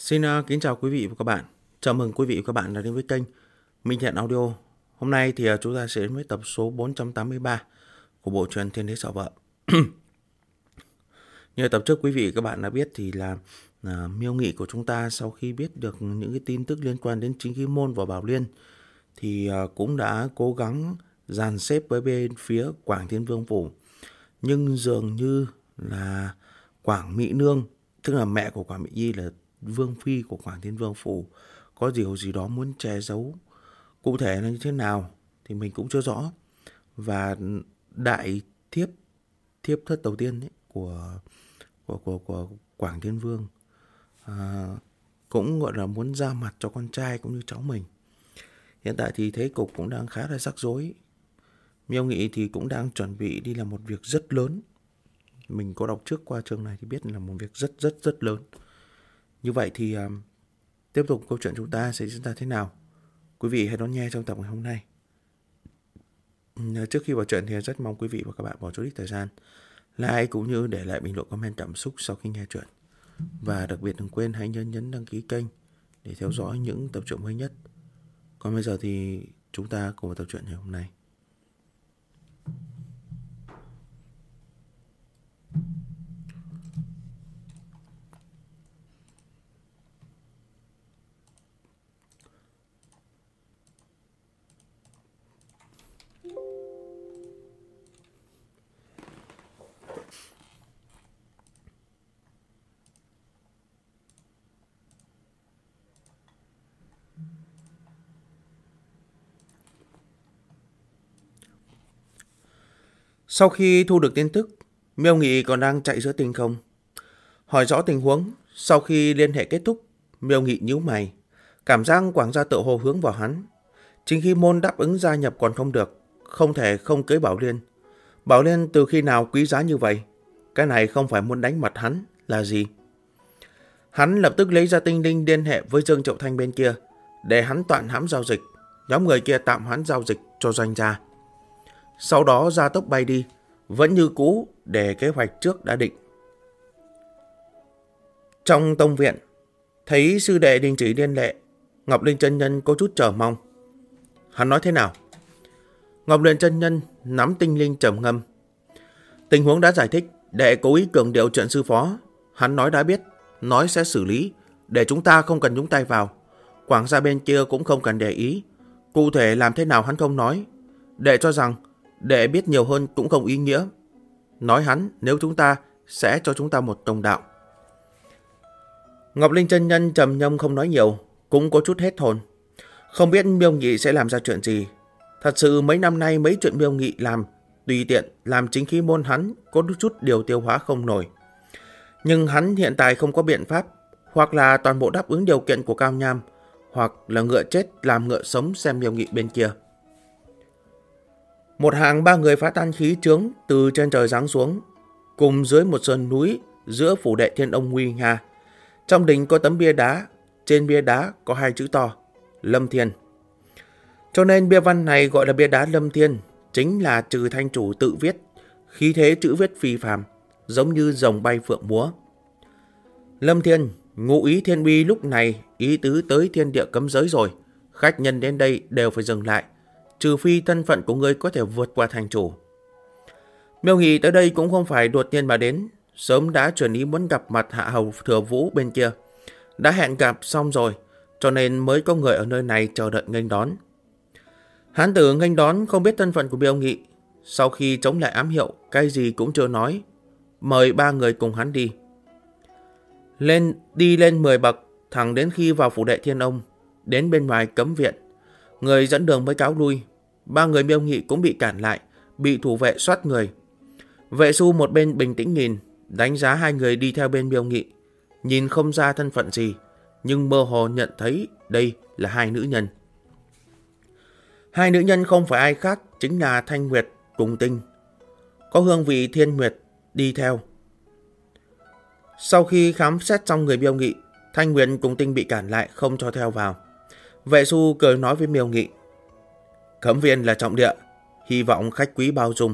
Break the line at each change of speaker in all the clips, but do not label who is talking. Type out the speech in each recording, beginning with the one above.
Xin kính chào quý vị và các bạn. Chào mừng quý vị và các bạn đã đến với kênh Minh Thiện Audio. Hôm nay thì chúng ta sẽ đến với tập số 483 của bộ truyện Thiên Đế Sợ Vợ. Như tập trước quý vị và các bạn đã biết thì là Miêu Nghị của chúng ta sau khi biết được những cái tin tức liên quan đến Chính Khí Môn và Bảo Liên thì cũng đã cố gắng dàn xếp với bên phía Quảng Thiên Vương Phủ. Nhưng dường như là Quảng Mỹ Nương, tức là mẹ của Quảng Mỹ Nhi, là Vương Phi của Quảng Thiên Vương Phủ, có điều gì đó muốn che giấu. Cụ thể là như thế nào thì mình cũng chưa rõ. Và đại thiếp thất đầu tiên ấy, của Quảng Thiên Vương cũng gọi là muốn ra mặt cho con trai cũng như cháu mình. Hiện tại thì thế cục cũng đang khá là rắc rối. Miêu Nghị thì cũng đang chuẩn bị đi làm một việc rất lớn. Mình có đọc trước qua chương này thì biết là một việc rất lớn. Như vậy thì tiếp tục câu chuyện chúng ta sẽ diễn ra thế nào? Quý vị hãy đón nghe trong tập ngày hôm nay. Trước khi vào chuyện thì rất mong quý vị và các bạn bỏ chút ít thời gian like cũng như để lại bình luận comment cảm xúc sau khi nghe chuyện. Và đặc biệt đừng quên hãy nhấn đăng ký kênh để theo dõi những tập truyện mới nhất. Còn bây giờ thì chúng ta cùng vào tập truyện ngày hôm nay. Sau khi thu được tin tức, Miêu Nghị còn đang chạy giữa tinh không. Hỏi rõ tình huống, sau khi liên hệ kết thúc, Miêu Nghị nhíu mày, cảm giác Quảng gia tự hồ hướng vào hắn. Chính Khí Môn đáp ứng gia nhập còn không được, không thể không cưới Bảo Liên. Bảo Liên từ khi nào quý giá như vậy? Cái này không phải muốn đánh mặt hắn là gì? Hắn lập tức lấy ra tinh linh liên hệ với Dương Triệu Thanh bên kia, để hắn toạn hãm giao dịch. Nhóm người kia tạm hoãn giao dịch cho doanh gia. Sau đó gia tốc bay đi, vẫn như cũ để kế hoạch trước đã định. Trong tông viện, thấy sư đệ đình chỉ liên lệ, Ngọc Linh chân nhân có chút chờ mong. Hắn nói thế nào? Ngọc Linh chân nhân nắm tinh linh trầm ngâm. Tình huống đã giải thích, đệ cố ý cường điệu chuyện sư phó. Hắn nói đã biết, nói sẽ xử lý, để chúng ta không cần nhúng tay vào. Quảng gia bên kia cũng không cần để ý. Cụ thể làm thế nào hắn không nói. Đệ cho rằng đệ biết nhiều hơn cũng không ý nghĩa. Nói hắn nếu chúng ta sẽ cho chúng ta một đồng đạo. Ngọc Linh chân nhân trầm ngâm không nói nhiều, cũng có chút hết hồn. Không biết Miêu Nghị sẽ làm ra chuyện gì. Thật sự mấy năm nay mấy chuyện Miêu Nghị làm tùy tiện làm Chính Khí Môn hắn có chút điều tiêu hóa không nổi. Nhưng hắn hiện tại không có biện pháp, hoặc là toàn bộ đáp ứng điều kiện của Cao Nham, hoặc là ngựa chết làm ngựa sống xem Miêu Nghị bên kia. Một hàng ba người phá tan khí trướng từ trên trời giáng xuống, cùng dưới một sơn núi giữa phủ đệ Thiên Ông nguy nga. Trong đình có tấm bia đá, trên bia đá có hai chữ to, Lâm Thiên. Cho nên bia văn này gọi là bia đá Lâm Thiên, chính là Trừ Thanh chủ tự viết, khí thế chữ viết phi phàm, giống như rồng bay phượng múa. Lâm Thiên, ngụ ý thiên uy lúc này ý tứ tới thiên địa cấm giới rồi, khách nhân đến đây đều phải dừng lại, trừ phi thân phận của ngươi có thể vượt qua thành chủ. Miêu Nghị tới đây cũng không phải đột nhiên mà đến, sớm đã chuẩn ý muốn gặp mặt Hạ Hầu Thừa Vũ bên kia. Đã hẹn gặp xong rồi, cho nên mới có người ở nơi này chờ đợi nghênh đón. Hán tử nghênh đón không biết thân phận của Miêu Nghị, sau khi chống lại ám hiệu, cái gì cũng chưa nói, mời ba người cùng hắn đi. Đi lên 10 bậc, thẳng đến khi vào phủ đệ Thiên Ông, đến bên ngoài cấm viện. Người dẫn đường mới cáo lui, ba người Miêu Nghị cũng bị cản lại, bị thủ vệ soát người. Vệ su một bên bình tĩnh nhìn, đánh giá hai người đi theo bên Miêu Nghị, nhìn không ra thân phận gì, nhưng mơ hồ nhận thấy đây là hai nữ nhân. Hai nữ nhân không phải ai khác, chính là Thanh Nguyệt cùng Tinh, có hương vị thiên nguyệt đi theo. Sau khi khám xét xong người Miêu Nghị, Thanh Nguyệt cùng Tinh bị cản lại không cho theo vào. Vệ su cười nói với Miêu Nghị, cấm viên là trọng địa, hy vọng khách quý bao dung.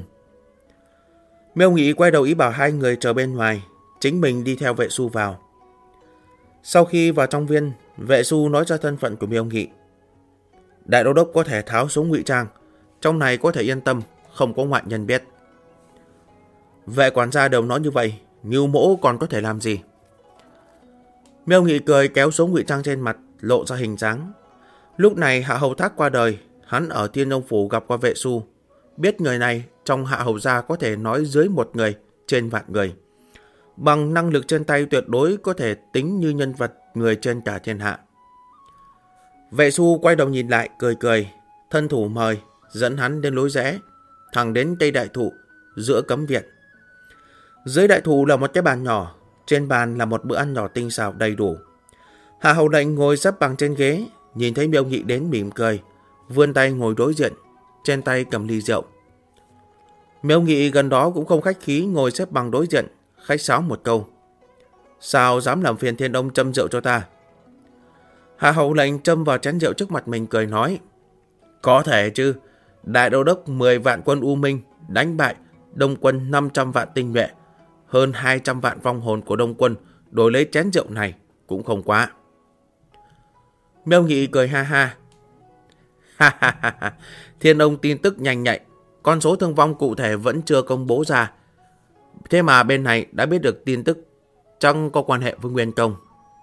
Miêu Nghị quay đầu ý bảo hai người chờ bên ngoài, chính mình đi theo vệ su vào. Sau khi vào trong viên, vệ su nói ra thân phận của Miêu Nghị. Đại đô đốc có thể tháo xuống ngụy trang, trong này có thể yên tâm, không có ngoại nhân biết. Vệ quản gia đều nói như vậy, Ngưu Mỗ còn có thể làm gì? Miêu Nghị cười kéo xuống ngụy trang trên mặt, lộ ra hình dáng. Lúc này Hạ Hầu Thác qua đời, hắn ở Thiên Đông Phủ gặp qua vệ su. Biết người này trong Hạ Hầu gia có thể nói dưới 1 người, trên vạn người. Bằng năng lực trên tay tuyệt đối có thể tính như nhân vật người trên cả thiên hạ. Vệ su quay đầu nhìn lại, cười cười, thân thủ mời, dẫn hắn đến lối rẽ, thẳng đến cây đại thụ, giữa cấm viện. Dưới đại thụ là một cái bàn nhỏ, trên bàn là một bữa ăn nhỏ tinh xảo đầy đủ. Hạ Hầu Lệnh ngồi xếp bằng trên ghế, nhìn thấy Miêu Nghị đến mỉm cười, vươn tay ngồi đối diện, trên tay cầm ly rượu. Miêu Nghị gần đó cũng không khách khí ngồi xếp bằng đối diện, khách sáo một câu. Sao dám làm phiền Thiên Đông châm rượu cho ta? Hạ Hầu Lệnh châm vào chén rượu trước mặt mình cười nói. Có thể chứ, đại đô đốc 10 vạn quân U Minh đánh bại Đông quân 500 vạn tinh nhuệ, hơn 200 vạn vong hồn của Đông quân đổi lấy chén rượu này cũng không quá. Miêu Nghị cười ha ha. Ha ha ha ha, Thiên Đông tin tức nhanh nhạy, con số thương vong cụ thể vẫn chưa công bố ra. Thế mà bên này đã biết được tin tức, chẳng có quan hệ với Nguyên Công.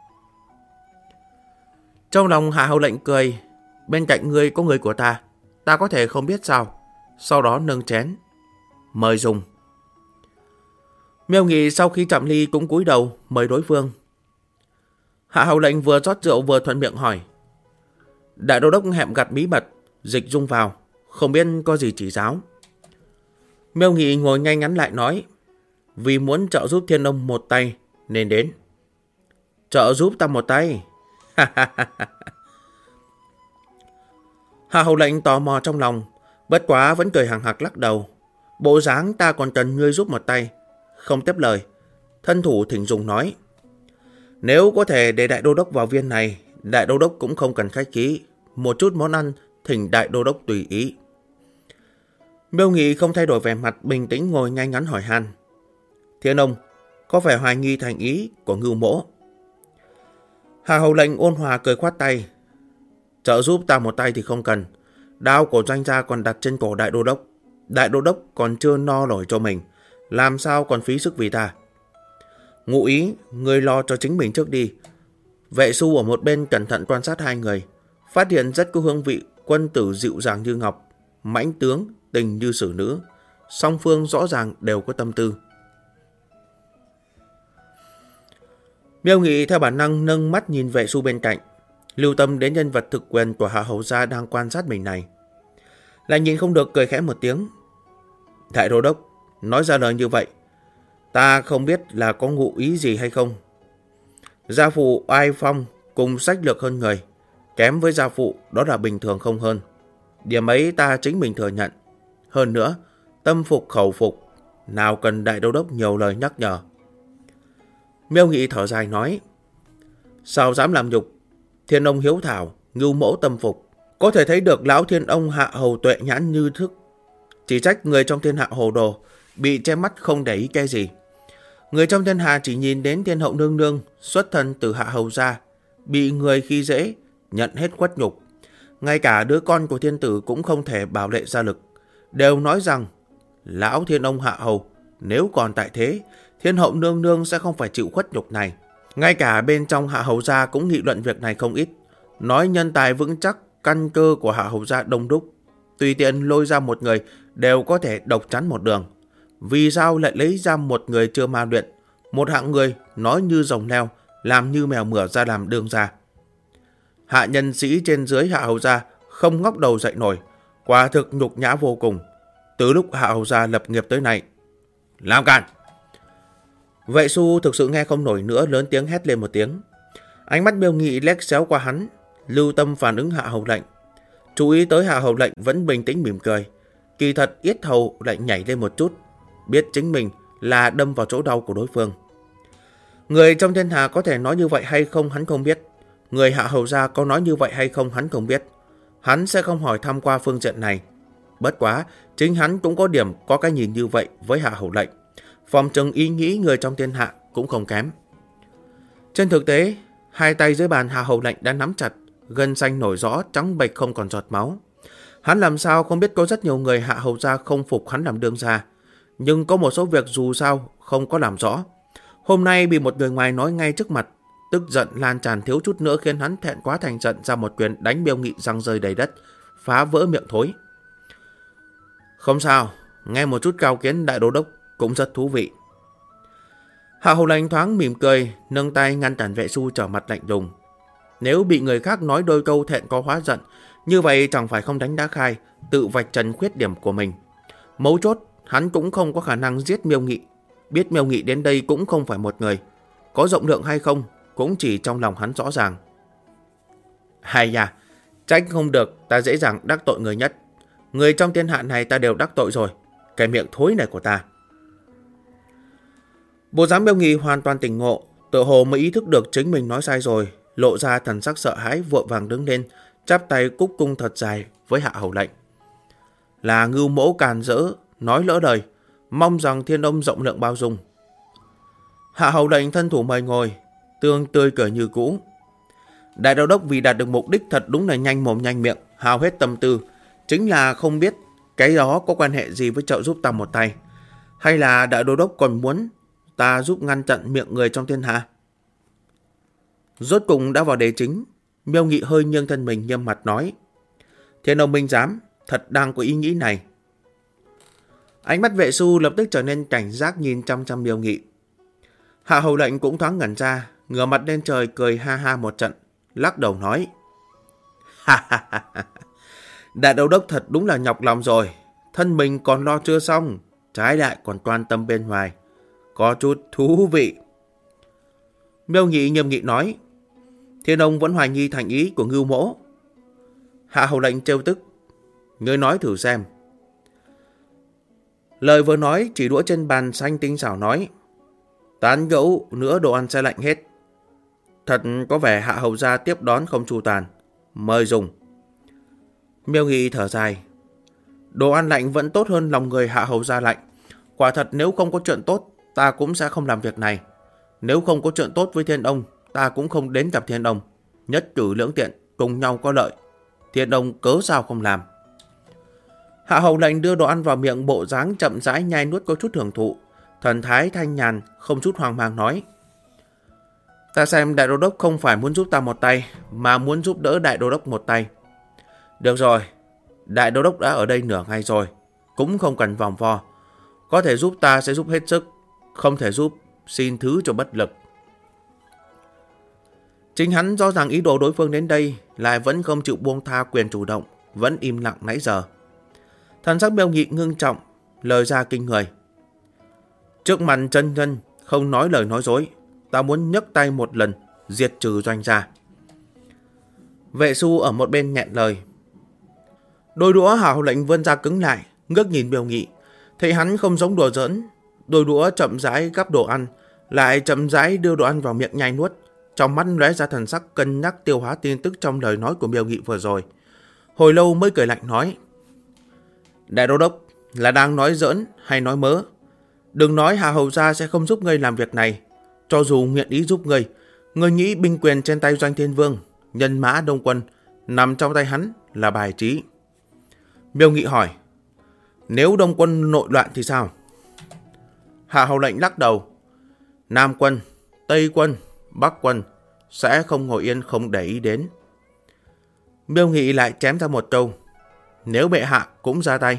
Trong lòng Hạ Hầu Lệnh cười, bên cạnh ngươi có người của ta có thể không biết sao. Sau đó nâng chén, mời dùng. Miêu Nghị sau khi chạm ly cũng cúi đầu mời đối phương. Hạ Hầu Lệnh vừa rót rượu vừa thuận miệng hỏi. Đại đô đốc hẹm gặt bí mật, dịch dung vào, không biết có gì chỉ giáo. Miêu Nghị ngồi ngay ngắn lại nói. Vì muốn trợ giúp Thiên Đông một tay nên đến. Trợ giúp ta một tay? Hạ Hầu Lệnh tò mò trong lòng, bất quá vẫn cười hằng hạc lắc đầu. Bộ dáng ta còn cần ngươi giúp một tay. Không tiếp lời, thân thủ thỉnh dùng nói. Nếu có thể để đại đô đốc vào viên này, đại đô đốc cũng không cần khách khí. Một chút món ăn thỉnh đại đô đốc tùy ý. Miêu Nghị không thay đổi vẻ mặt, bình tĩnh ngồi ngay ngắn hỏi han. Thiên Đông, có phải hoài nghi thành ý của Ngưu Mỗ? Hạ Hầu Lệnh ôn hòa cười khoát tay. Trợ giúp ta một tay thì không cần. Đao của doanh gia còn đặt trên cổ đại đô đốc. Đại đô đốc còn chưa no nổi cho mình, làm sao còn phí sức vì ta? Ngụ ý, người lo cho chính mình trước đi. Vệ su ở một bên cẩn thận quan sát hai người, phát hiện rất có hương vị quân tử dịu dàng như ngọc, mãnh tướng tình như xử nữ. Song phương rõ ràng đều có tâm tư. Miêu Nghị theo bản năng nâng mắt nhìn vệ su bên cạnh, lưu tâm đến nhân vật thực quyền của Hạ Hầu gia đang quan sát mình này. Lại nhìn không được cười khẽ một tiếng. Đại đô đốc nói ra lời như vậy, ta không biết là có ngụ ý gì hay không. Gia phụ oai phong cùng sách lược hơn người, kém với gia phụ đó là bình thường không hơn. Điểm ấy ta chính mình thừa nhận. Hơn nữa, tâm phục khẩu phục, nào cần đại đô đốc nhiều lời nhắc nhở. Miêu Nghị thở dài nói. Sao dám làm nhục? Thiên Ông hiếu thảo, Ngưu Mỗ tâm phục. Có thể thấy được lão Thiên Ông Hạ Hầu tuệ nhãn như thức. Chỉ trách người trong thiên hạ hồ đồ, bị che mắt không để ý cái gì. Người trong thiên hạ chỉ nhìn đến Thiên Hậu nương nương xuất thân từ Hạ Hầu gia, bị người khi dễ, nhận hết khuất nhục. Ngay cả đứa con của thiên tử cũng không thể bảo vệ gia lực. Đều nói rằng lão Thiên Ông Hạ Hầu nếu còn tại thế, Thiên Hậu nương nương sẽ không phải chịu khuất nhục này. Ngay cả bên trong Hạ Hầu gia cũng nghị luận việc này không ít, nói nhân tài vững chắc, căn cơ của Hạ Hầu gia đông đúc, tùy tiện lôi ra một người đều có thể độc chắn một đường. Vì sao lại lấy ra một người chưa ma luyện, một hạng người nói như rồng leo, làm như mèo mửa ra làm đương gia? Hạ nhân sĩ trên dưới Hạ Hầu gia không ngóc đầu dậy nổi, quả thực nhục nhã vô cùng. Từ lúc Hạ Hầu gia lập nghiệp tới nay, làm càn! Vệ su thực sự nghe không nổi nữa, lớn tiếng hét lên một tiếng. Ánh mắt Miêu Nghị lét xéo qua hắn, lưu tâm phản ứng Hạ Hầu Lệnh. Chú ý tới Hạ Hầu Lệnh vẫn bình tĩnh mỉm cười. Kỳ thật yết hầu lại nhảy lên một chút, biết chính mình là đâm vào chỗ đau của đối phương. Người trong thiên hạ có thể nói như vậy hay không hắn không biết. Người Hạ Hầu gia có nói như vậy hay không hắn không biết. Hắn sẽ không hỏi thăm qua phương diện này. Bất quá, chính hắn cũng có điểm có cái nhìn như vậy với Hạ Hầu Lệnh. Phòng trừng ý nghĩ người trong thiên hạ cũng không kém. Trên thực tế, Hai tay dưới bàn Hạ Hầu Lệnh đã nắm chặt, gân xanh nổi rõ, trắng bệch không còn giọt máu. Hắn làm sao không biết có rất nhiều người Hạ Hầu gia không phục hắn làm đương gia, nhưng có một số việc dù sao không có làm rõ. Hôm nay bị một người ngoài nói ngay trước mặt, tức giận lan tràn thiếu chút nữa khiến hắn thẹn quá thành giận ra một quyền đánh Miêu Nghị răng rơi đầy đất, phá vỡ miệng thối. Không sao, nghe một chút cao kiến đại đô đốc cũng rất thú vị. Hạ Hầu Lệnh thoáng mỉm cười, nâng tay ngăn cản Vệ Xu trở mặt lạnh lùng. Nếu bị người khác nói đôi câu thẹn có hóa giận, như vậy chẳng phải không đánh đá khai, tự vạch trần khuyết điểm của mình. Mấu chốt, hắn cũng không có khả năng giết Miêu Nghị. Biết Miêu Nghị đến đây cũng không phải một người. Có rộng lượng hay không, cũng chỉ trong lòng hắn rõ ràng. Hay da, trách không được, ta dễ dàng đắc tội người nhất. Người trong thiên hạ này ta đều đắc tội rồi. Cái miệng thối này của ta. Bộ dáng Miêu Nghị hoàn toàn tỉnh ngộ, tự hồ mới ý thức được chính mình nói sai rồi, lộ ra thần sắc sợ hãi, vội vàng đứng lên, chắp tay cúc cung thật dài với Hạ Hầu Lệnh. Là Ngưu Mỗ càn rỡ, nói lỡ đời, mong rằng thiên ông rộng lượng bao dung. Hạ Hầu Lệnh thân thủ mời ngồi, tươi cười như cũ. Đại đô đốc vì đạt được mục đích thật đúng là nhanh mồm nhanh miệng, hao hết tâm tư, chính là không biết cái đó có quan hệ gì với trợ giúp ta một tay, hay là đại đô đốc còn muốn ta giúp ngăn chặn miệng người trong thiên hạ. Rốt cùng đã vào đề chính, Miêu Nghị hơi nghiêng thân mình nghiêm mặt nói: Thiên ông minh giám, thật đang có ý nghĩ này. Ánh mắt Vệ Xu lập tức trở nên cảnh giác nhìn chăm chăm Miêu Nghị. Hạ Hầu Lệnh cũng thoáng ngẩn ra, ngửa mặt lên trời cười ha ha một trận, lắc đầu nói: Ha ha ha ha, đại đô đốc thật đúng là nhọc lòng rồi, thân mình còn lo chưa xong, trái lại còn quan tâm bên ngoài, có chút thú vị. Miêu Nghị nghiêm nghị nói: Thiên ông vẫn hoài nghi thành ý của Ngưu Mỗ. Hạ Hầu Lệnh trêu tức: Ngươi nói thử xem. Lời vừa nói, chỉ đũa trên bàn xanh tinh xảo nói: Tán gẫu nữa đồ ăn sẽ lạnh hết. Thật có vẻ Hạ Hầu gia tiếp đón không chu toàn, mời dùng. Miêu Nghị thở dài: Đồ ăn lạnh vẫn tốt hơn lòng người Hạ Hầu gia lạnh. Quả thật nếu không có chuyện tốt, ta cũng sẽ không làm việc này. Nếu không có chuyện tốt với thiên ông, ta cũng không đến gặp thiên ông. Nhất cử lưỡng tiện, cùng nhau có lợi. Thiên ông cớ sao không làm. Hạ Hầu Lệnh đưa đồ ăn vào miệng, bộ dáng chậm rãi nhai nuốt có chút hưởng thụ, thần thái thanh nhàn, không chút hoang mang nói: Ta xem đại đô đốc không phải muốn giúp ta một tay, mà muốn giúp đỡ đại đô đốc một tay. Được rồi, đại đô đốc đã ở đây nửa ngày rồi, cũng không cần vòng vo. Có thể giúp ta sẽ giúp hết sức, không thể giúp xin thứ cho bất lực. Chính hắn rõ ràng ý đồ đối phương đến đây, lại vẫn không chịu buông tha quyền chủ động, vẫn im lặng nãy giờ. Thần sắc Miêu Nghị ngưng trọng, lời ra kinh người: Trước mặt chân nhân không nói lời nói dối, ta muốn nhấc tay một lần diệt trừ doanh gia. Vệ Xu ở một bên nghẹn lời. Đôi đũa Hạ Hầu Lệnh vươn ra cứng lại, ngước nhìn Miêu Nghị, thấy hắn không giống đùa giỡn, đôi đũa chậm rãi gắp đồ ăn, lại chậm rãi đưa đồ ăn vào miệng nhai nuốt, trong mắt lóe ra thần sắc cân nhắc tiêu hóa tin tức trong lời nói của Miêu Nghị vừa rồi. Hồi lâu mới cười lạnh nói: Đại đô đốc là đang nói giỡn hay nói mớ? Đừng nói Hạ Hầu gia sẽ không giúp ngươi làm việc này. Cho dù nguyện ý giúp ngươi, ngươi nghĩ binh quyền trên tay Doanh Thiên Vương, nhân mã đông quân nằm trong tay hắn là bài trí. Miêu Nghị hỏi: Nếu đông quân nội loạn thì sao? Hạ Hầu Lệnh lắc đầu: Nam quân, Tây quân, Bắc quân sẽ không ngồi yên không để ý đến. Miêu Nghị lại chém ra một câu: Nếu bệ hạ cũng ra tay.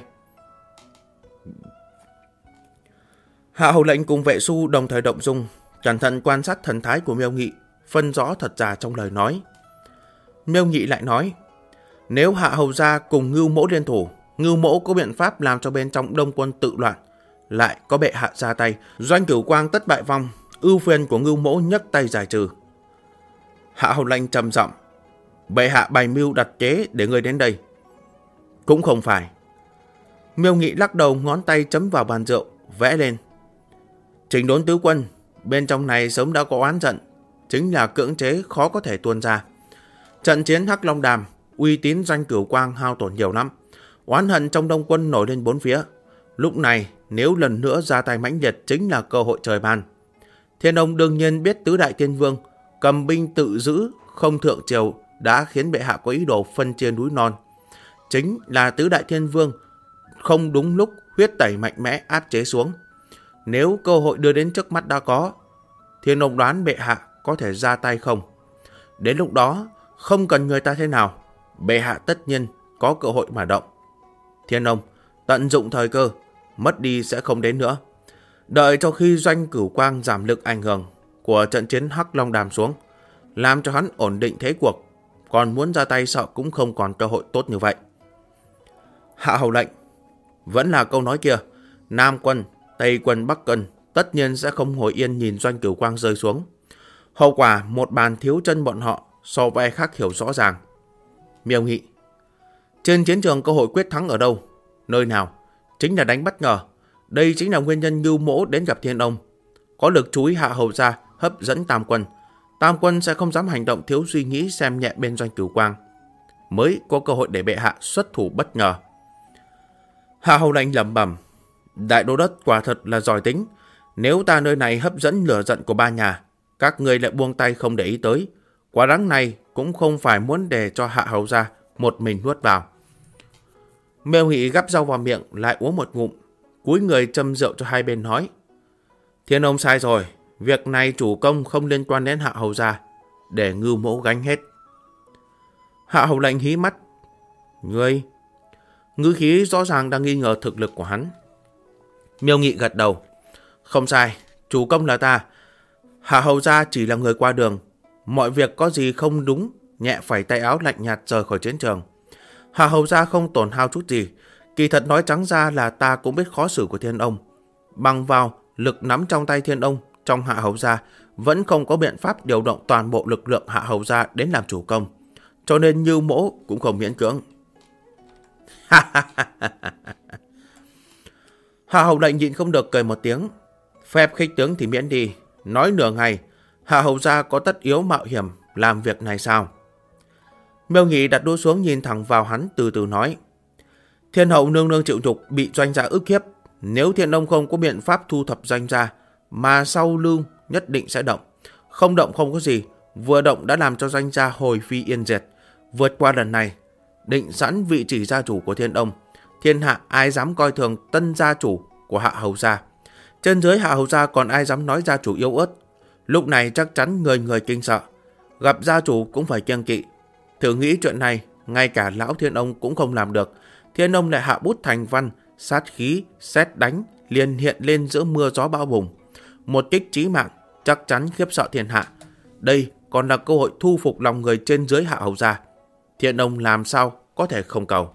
Hạ Hầu Lệnh cùng Vệ Xu đồng thời động dung, cẩn thận quan sát thần thái của Miêu Nghị, phân rõ thật giả trong lời nói. Miêu Nghị lại nói: Nếu Hạ Hầu gia cùng Ngưu Mỗ liên thủ, Ngưu Mỗ có biện pháp làm cho bên trong đông quân tự loạn, lại có bệ hạ ra tay, Doanh Cửu Quang tất bại vong, ưu phiền của Ngưu Mỗ nhấc tay giải trừ. Hạ Hầu Lệnh trầm giọng: Bệ hạ bày mưu đặt kế để ngươi đến đây. Cũng không phải. Miêu Nghị lắc đầu, ngón tay chấm vào bàn rượu, vẽ lên: Chỉnh đốn tứ quân, bên trong này sớm đã có oán giận, chính là cưỡng chế khó có thể tuôn ra. Trận chiến Hắc Long Đàm, uy tín Doanh Cửu Quang hao tổn nhiều lắm, oán hận trong đông quân nổi lên bốn phía. Lúc này nếu lần nữa ra tay mãnh liệt chính là cơ hội trời ban. Thiên ông đương nhiên biết tứ đại tiên vương cầm binh tự giữ, không thượng triều đã khiến bệ hạ có ý đồ phân chia núi non. Chính là tứ đại thiên vương không đúng lúc huyết tẩy mạnh mẽ áp chế xuống. Nếu cơ hội đưa đến trước mắt đã có, Thiên Ông đoán bệ hạ có thể ra tay không? Đến lúc đó, không cần người ta thế nào, bệ hạ tất nhiên có cơ hội mà động. Thiên Ông, tận dụng thời cơ, mất đi sẽ không đến nữa. Đợi cho khi Doanh Cửu Quang giảm lực ảnh hưởng của trận chiến Hắc Long Đàm xuống, làm cho hắn ổn định thế cuộc, còn muốn ra tay sợ cũng không còn cơ hội tốt như vậy. Hạ hầu lệnh, vẫn là câu nói kia, Nam quân, Tây quân, Bắc quân tất nhiên sẽ không ngồi yên nhìn Doanh Cửu Quang rơi xuống. Hậu quả một bàn thiếu chân bọn họ so với ai khác hiểu rõ ràng. Miêu Nghị, trên chiến trường cơ hội quyết thắng ở đâu? Nơi nào? Chính là đánh bất ngờ. Đây chính là nguyên nhân Ngưu Mỗ đến gặp Thiên Ông. Có lực chú ý Hạ hầu ra hấp dẫn Tam quân. Tam quân sẽ không dám hành động thiếu suy nghĩ xem nhẹ bên Doanh Cửu Quang. Mới có cơ hội để bệ hạ xuất thủ bất ngờ. Hạ hầu lệnh lẩm bẩm, đại đô đất quả thật là giỏi tính. Nếu ta nơi này hấp dẫn lửa giận của ba nhà, các người lại buông tay không để ý tới, quả đắng này cũng không phải muốn để cho Hạ hầu ra một mình nuốt vào. Miêu Nghị gắp rau vào miệng lại uống một ngụm, cúi người châm rượu cho hai bên nói, Thiên Ông sai rồi, việc này chủ công không liên quan đến Hạ hầu gia, để Ngưu Mỗ gánh hết. Hạ hầu lệnh hí mắt, ngươi, ngữ khí rõ ràng đang nghi ngờ thực lực của hắn. Miêu Nghị gật đầu, không sai, chủ công là ta. Hạ hầu gia chỉ là người qua đường, mọi việc có gì không đúng, nhẹ phẩy tay áo lạnh nhạt rời khỏi chiến trường. Hạ hầu gia không tổn hao chút gì, kỳ thật nói trắng ra là ta cũng biết khó xử của Thiên Ông. Bằng vào lực nắm trong tay Thiên Ông, trong Hạ hầu gia vẫn không có biện pháp điều động toàn bộ lực lượng Hạ hầu gia đến làm chủ công, cho nên Ngưu Mỗ cũng không miễn cưỡng. Hạ hầu lệnh nhịn không được cười một tiếng, phép khích tướng thì miễn đi, nói nửa ngày, Hạ hầu gia có tất yếu mạo hiểm làm việc này sao? Miêu Nghị đặt đũa xuống nhìn thẳng vào hắn, từ từ nói, Thiên hậu nương nương chịu nhục, bị Doanh gia ức hiếp. Nếu Thiên Ông không có biện pháp thu thập Doanh gia, mà sau lưng nhất định sẽ động. Không động không có gì, vừa động đã làm cho Doanh gia hồi phi yên diệt. Vượt qua lần này, định sẵn vị trí gia chủ của Thiên Ông, thiên hạ ai dám coi thường tân gia chủ của Hạ hầu gia. Trên dưới Hạ hầu gia còn ai dám nói gia chủ yếu ớt. Lúc này chắc chắn người người kinh sợ, gặp gia chủ cũng phải kiêng kỵ. Thử nghĩ chuyện này, ngay cả lão Thiên Ông cũng không làm được, Thiên Ông lại hạ bút thành văn, sát khí, sét đánh, liền hiện lên giữa mưa gió bão bùng. Một kích chí mạng, chắc chắn khiếp sợ thiên hạ. Đây còn là cơ hội thu phục lòng người trên dưới Hạ hầu gia. Thiên Ông làm sao có thể không cầu.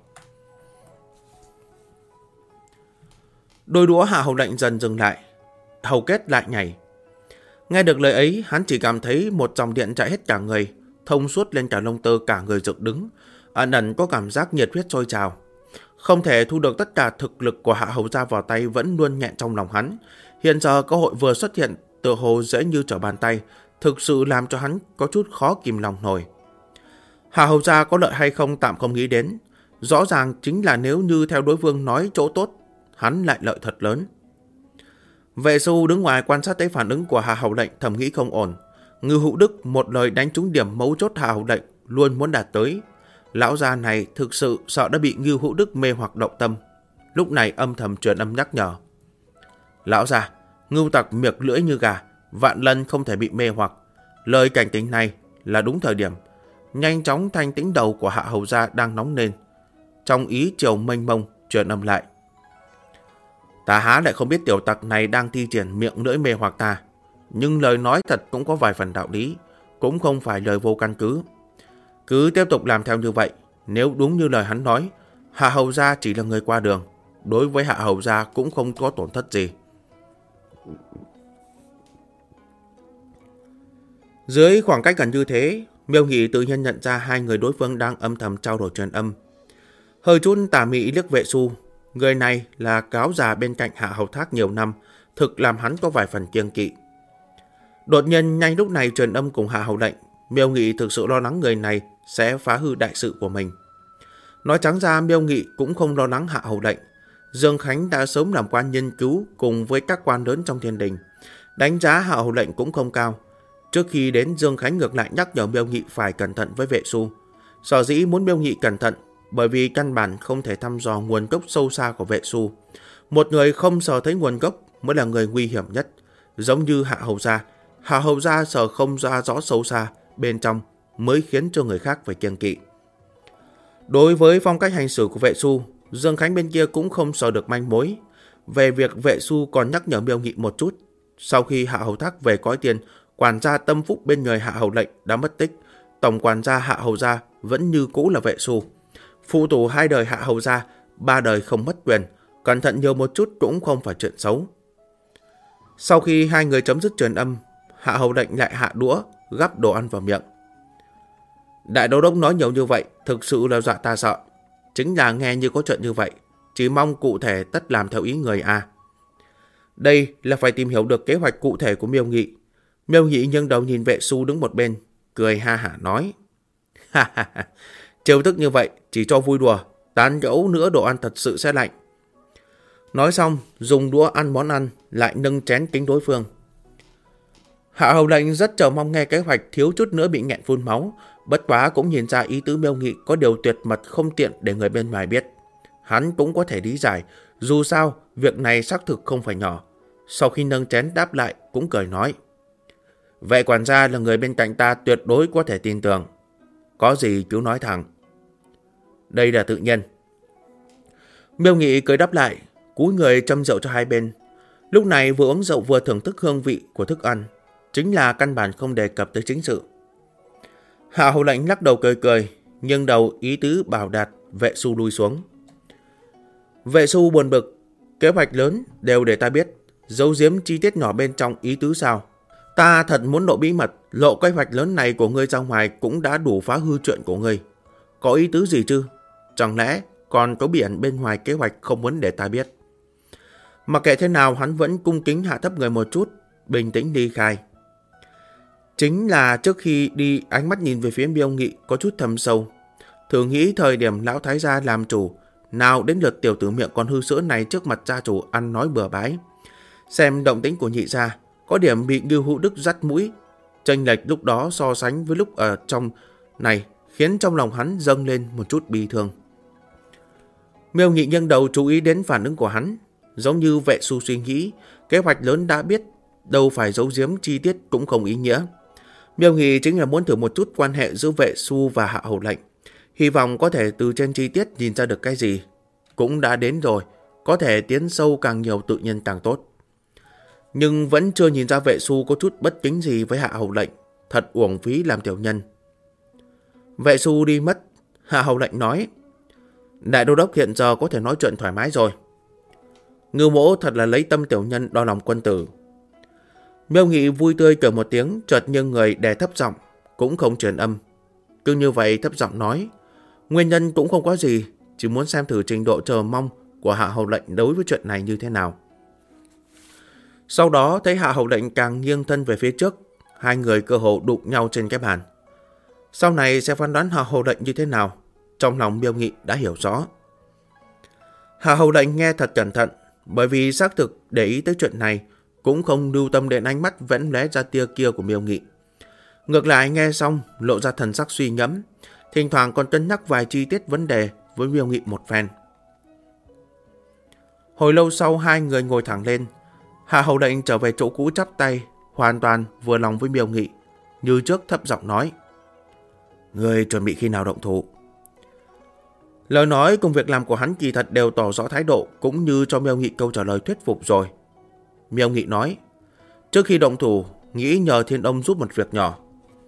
Đôi đũa Hạ hầu lệnh dần dừng lại, hầu kết lại nhảy. Nghe được lời ấy, hắn chỉ cảm thấy một dòng điện chạy hết cả người, thông suốt lên cả lông tơ, cả người dựng đứng, ẩn ẩn có cảm giác nhiệt huyết sôi trào. Không thể thu được tất cả thực lực của Hạ hầu gia vào tay vẫn luôn nghẹn trong lòng hắn. Hiện giờ cơ hội vừa xuất hiện, tựa hồ dễ như trở bàn tay, thực sự làm cho hắn có chút khó kìm lòng nổi. Hạ hầu gia có lợi hay không tạm không nghĩ đến, rõ ràng chính là nếu như theo đối phương nói chỗ tốt, hắn lại lợi thật lớn. Vệ Xu đứng ngoài quan sát thấy phản ứng của Hạ hầu lệnh, thầm nghĩ không ổn. Ngư Hữu Đức một lời đánh trúng điểm mấu chốt Hạ hầu lệnh luôn muốn đạt tới. Lão già này thực sự sợ đã bị Ngưu Hữu Đức mê hoặc động tâm. Lúc này âm thầm truyền âm nhắc nhở. Lão già, ngưu tặc miệng lưỡi như gà, vạn lần không thể bị mê hoặc. Lời cảnh tỉnh này là đúng thời điểm. Nhanh chóng thanh tĩnh đầu của Hạ hầu gia đang nóng lên. Trong ý chiều mênh mông truyền âm lại. Ta há lại không biết tiểu tặc này đang thi triển miệng lưỡi mê hoặc ta. Nhưng lời nói thật cũng có vài phần đạo lý, cũng không phải lời vô căn cứ. Cứ tiếp tục làm theo như vậy, nếu đúng như lời hắn nói, Hạ hầu gia chỉ là người qua đường, đối với Hạ hầu gia cũng không có tổn thất gì. Dưới khoảng cách gần như thế, Miêu Nghị tự nhiên nhận ra hai người đối phương đang âm thầm trao đổi truyền âm. Hơi chút tà mị liếc Vệ Xu, người này là cáo già bên cạnh Hạ hầu thác nhiều năm, thực làm hắn có vài phần kiêng kỵ. Đột nhiên nhanh lúc này truyền âm cùng Hạ hầu lệnh, Miêu Nghị thực sự lo lắng người này sẽ phá hư đại sự của mình. Nói trắng ra, Miêu Nghị cũng không lo lắng Hạ hầu lệnh. Dương Khánh đã sớm làm quan nghiên cứu cùng với các quan lớn trong thiên đình, đánh giá Hạ hầu lệnh cũng không cao. Trước khi đến, Dương Khánh ngược lại nhắc nhở Miêu Nghị phải cẩn thận với Vệ Xu. Sở dĩ muốn Miêu Nghị cẩn thận bởi vì căn bản không thể thăm dò nguồn gốc sâu xa của Vệ Xu. Một người không sờ thấy nguồn gốc mới là người nguy hiểm nhất. Giống như Hạ Hầu Gia. Hạ Hầu Gia sờ không ra rõ sâu xa bên trong mới khiến cho người khác phải kiêng kỵ. Đối với phong cách hành xử của Vệ Xu, Dương Khánh bên kia cũng không sờ được manh mối. Về việc Vệ Xu còn nhắc nhở Miêu Nghị một chút. Sau khi Hạ Hầu Thác về cõi tiền, quản gia tâm phúc bên người Hạ Hầu Lệnh đã mất tích. Tổng quản gia Hạ Hầu Gia vẫn như cũ là Vệ Xu. Phụ tù 2 đời Hạ Hầu Gia, 3 đời không mất quyền. Cẩn thận nhiều một chút cũng không phải chuyện xấu. Sau khi hai người chấm dứt truyền âm, Hạ Hầu Lệnh lại hạ đũa, gắp đồ ăn vào miệng. Đại đô đốc nói nhiều như vậy, thực sự là dọa ta sợ. Chính là nghe như có chuyện như vậy, chỉ mong cụ thể tất làm theo ý người à. Đây là phải tìm hiểu được kế hoạch cụ thể của Miêu Nghị. Miêu Nghị nghiêng đầu nhìn Vệ Xu đứng một bên, cười ha hả nói. Ha ha ha, trêu tức như vậy chỉ cho vui đùa, tán gẫu nữa đồ ăn thật sự sẽ lạnh. Nói xong, dùng đũa ăn món ăn, lại nâng chén kính đối phương. Hạ Hầu Lệnh rất chờ mong nghe kế hoạch, thiếu chút nữa bị nghẹn phun máu, bất quá cũng nhìn ra ý tứ Miêu Nghị có điều tuyệt mật không tiện để người bên ngoài biết. Hắn cũng có thể lý giải, dù sao việc này xác thực không phải nhỏ. Sau khi nâng chén đáp lại cũng cười nói. Vệ quản gia là người bên cạnh ta tuyệt đối có thể tin tưởng. Có gì cứ nói thẳng. Đây là tự nhiên. Miêu Nghị cười đáp lại, cúi người châm rượu cho hai bên. Lúc này vừa uống rượu vừa thưởng thức hương vị của thức ăn, chính là căn bản không đề cập tới chính sự. Hạ Hầu Lệnh lắc đầu cười cười, nhưng đầu ý tứ bảo đạt Vệ Xu lui xuống. Vệ Xu buồn bực, kế hoạch lớn đều để ta biết, giấu giếm chi tiết nhỏ bên trong ý tứ sao? Ta thật muốn lộ bí mật, lộ kế hoạch lớn này của ngươi ra ngoài cũng đã đủ phá hư chuyện của ngươi. Có ý tứ gì chứ? Chẳng lẽ còn có biển bên ngoài kế hoạch không muốn để ta biết? Mặc kệ thế nào, hắn vẫn cung kính hạ thấp người một chút, bình tĩnh đi khai. Chính là trước khi đi, ánh mắt nhìn về phía Miêu Nghị có chút thầm sâu. Thử nghĩ thời điểm lão thái gia làm chủ, nào đến lượt tiểu tử miệng còn hư sữa này trước mặt gia chủ ăn nói bừa bãi. Xem động tĩnh của nhị gia, có điểm bị Ngưu Hữu Đức dắt mũi. Chênh lệch lúc đó so sánh với lúc ở trong này khiến trong lòng hắn dâng lên một chút bi thương. Miêu Nghị nghiêng đầu chú ý đến phản ứng của hắn. Giống như Vệ Xu suy nghĩ, kế hoạch lớn đã biết, đâu phải giấu giếm chi tiết cũng không ý nghĩa. Miêu Nghị chính là muốn thử một chút quan hệ giữa Vệ Xu và Hạ Hầu Lệnh. Hy vọng có thể từ trên chi tiết nhìn ra được cái gì. Cũng đã đến rồi, có thể tiến sâu càng nhiều tự nhiên càng tốt. Nhưng vẫn chưa nhìn ra Vệ Xu có chút bất kính gì với Hạ Hầu Lệnh. Thật uổng phí làm tiểu nhân. Vệ Xu đi mất, Hạ Hầu Lệnh nói. Đại đô đốc hiện giờ có thể nói chuyện thoải mái rồi. Ngưu Mỗ thật là lấy tâm tiểu nhân đo lòng quân tử. Miêu Nghị vui tươi cười một tiếng, chợt nhưng người đè thấp giọng, cũng không truyền âm. Cứ như vậy thấp giọng nói. Nguyên nhân cũng không có gì, chỉ muốn xem thử trình độ chờ mong của Hạ Hầu Lệnh đối với chuyện này như thế nào. Sau đó thấy Hạ Hầu Lệnh càng nghiêng thân về phía trước, hai người cơ hồ đụng nhau trên cái bàn. Sau này sẽ phán đoán Hạ Hầu Lệnh như thế nào, trong lòng Miêu Nghị đã hiểu rõ. Hạ Hầu Lệnh nghe thật cẩn thận, bởi vì xác thực để ý tới chuyện này, cũng không lưu tâm đến ánh mắt vẫn lóe ra tia kia của Miêu Nghị. Ngược lại nghe xong, lộ ra thần sắc suy ngẫm, thỉnh thoảng còn cân nhắc vài chi tiết vấn đề với Miêu Nghị một phen. Hồi lâu sau hai người ngồi thẳng lên, Hạ Hầu Lệnh trở về chỗ cũ chắp tay, hoàn toàn vừa lòng với Miêu Nghị, như trước thấp giọng nói. Người chuẩn bị khi nào động thủ? Lời nói cùng việc làm của hắn kỳ thật đều tỏ rõ thái độ, cũng như cho Miêu Nghị câu trả lời thuyết phục rồi. Miêu Nghị nói, trước khi động thủ, nghĩ nhờ Thiên Ông giúp một việc nhỏ.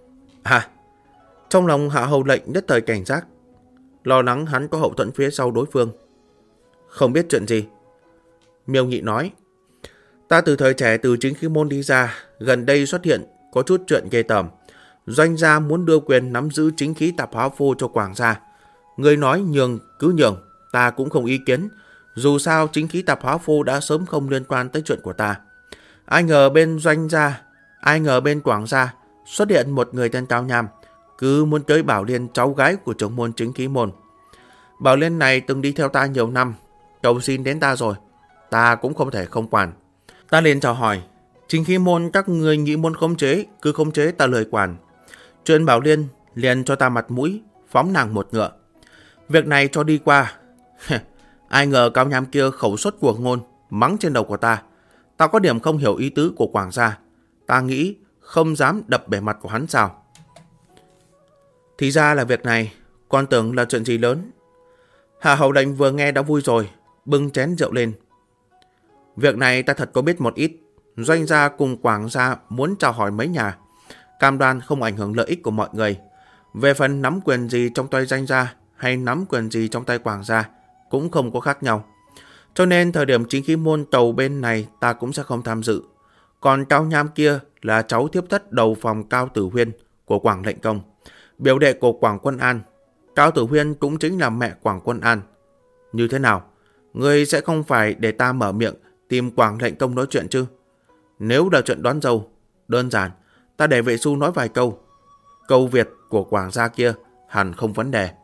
Trong lòng Hạ Hầu Lệnh nhất thời cảnh giác, lo lắng hắn có hậu thuẫn phía sau đối phương. Không biết chuyện gì? Miêu Nghị nói, ta từ thời trẻ từ chính khí môn đi ra, gần đây xuất hiện có chút chuyện ghê tởm. Doanh gia muốn đưa quyền nắm giữ chính khí tạp hóa phô cho Quảng gia. Người nói nhường cứ nhường, ta cũng không ý kiến. Dù sao chính khí tạp hóa phô đã sớm không liên quan tới chuyện của ta. Ai ngờ bên Doanh gia, ai ngờ bên Quảng gia xuất hiện một người tên Cao Nham, cứ muốn tới Bảo Liên, cháu gái của trưởng môn chính khí môn. Bảo Liên này từng đi theo ta nhiều năm, cầu xin đến ta rồi, ta cũng không thể không quản. Ta liền chào hỏi, Chính khí môn các người nghĩ muốn khống chế, cứ khống chế ta lời quản. Chuyện Bảo Liên liền cho ta mặt mũi, phóng nàng một ngựa. Việc này cho đi qua. Ai ngờ Cao Nham kia khẩu xuất của ngôn, mắng trên đầu của ta. Ta có điểm không hiểu ý tứ của Quảng gia. Ta nghĩ không dám đập bề mặt của hắn sao. Thì ra là việc này, con tưởng là chuyện gì lớn. Hạ hầu lệnh vừa nghe đã vui rồi, bưng chén rượu lên. Việc này ta thật có biết một ít. Doanh gia cùng Quảng gia muốn chào hỏi mấy nhà, cam đoan không ảnh hưởng lợi ích của mọi người. Về phần nắm quyền gì trong tay Doanh gia hay nắm quyền gì trong tay Quảng gia cũng không có khác nhau. Cho nên thời điểm chính khí môn tàu bên này ta cũng sẽ không tham dự. Còn Cao Nham kia là cháu thiếp thất đầu phòng Cao Tử Huyên của Quảng Lệnh Công, biểu đệ của Quảng Quân An. Cao Tử Huyên cũng chính là mẹ Quảng Quân An. Như thế nào? Ngươi sẽ không phải để ta mở miệng tìm Quảng Lệnh Công nói chuyện chứ? Nếu là chuyện đón dâu, đơn giản, ta để vệ su nói vài câu. Câu Việt của Quảng gia kia hẳn không vấn đề.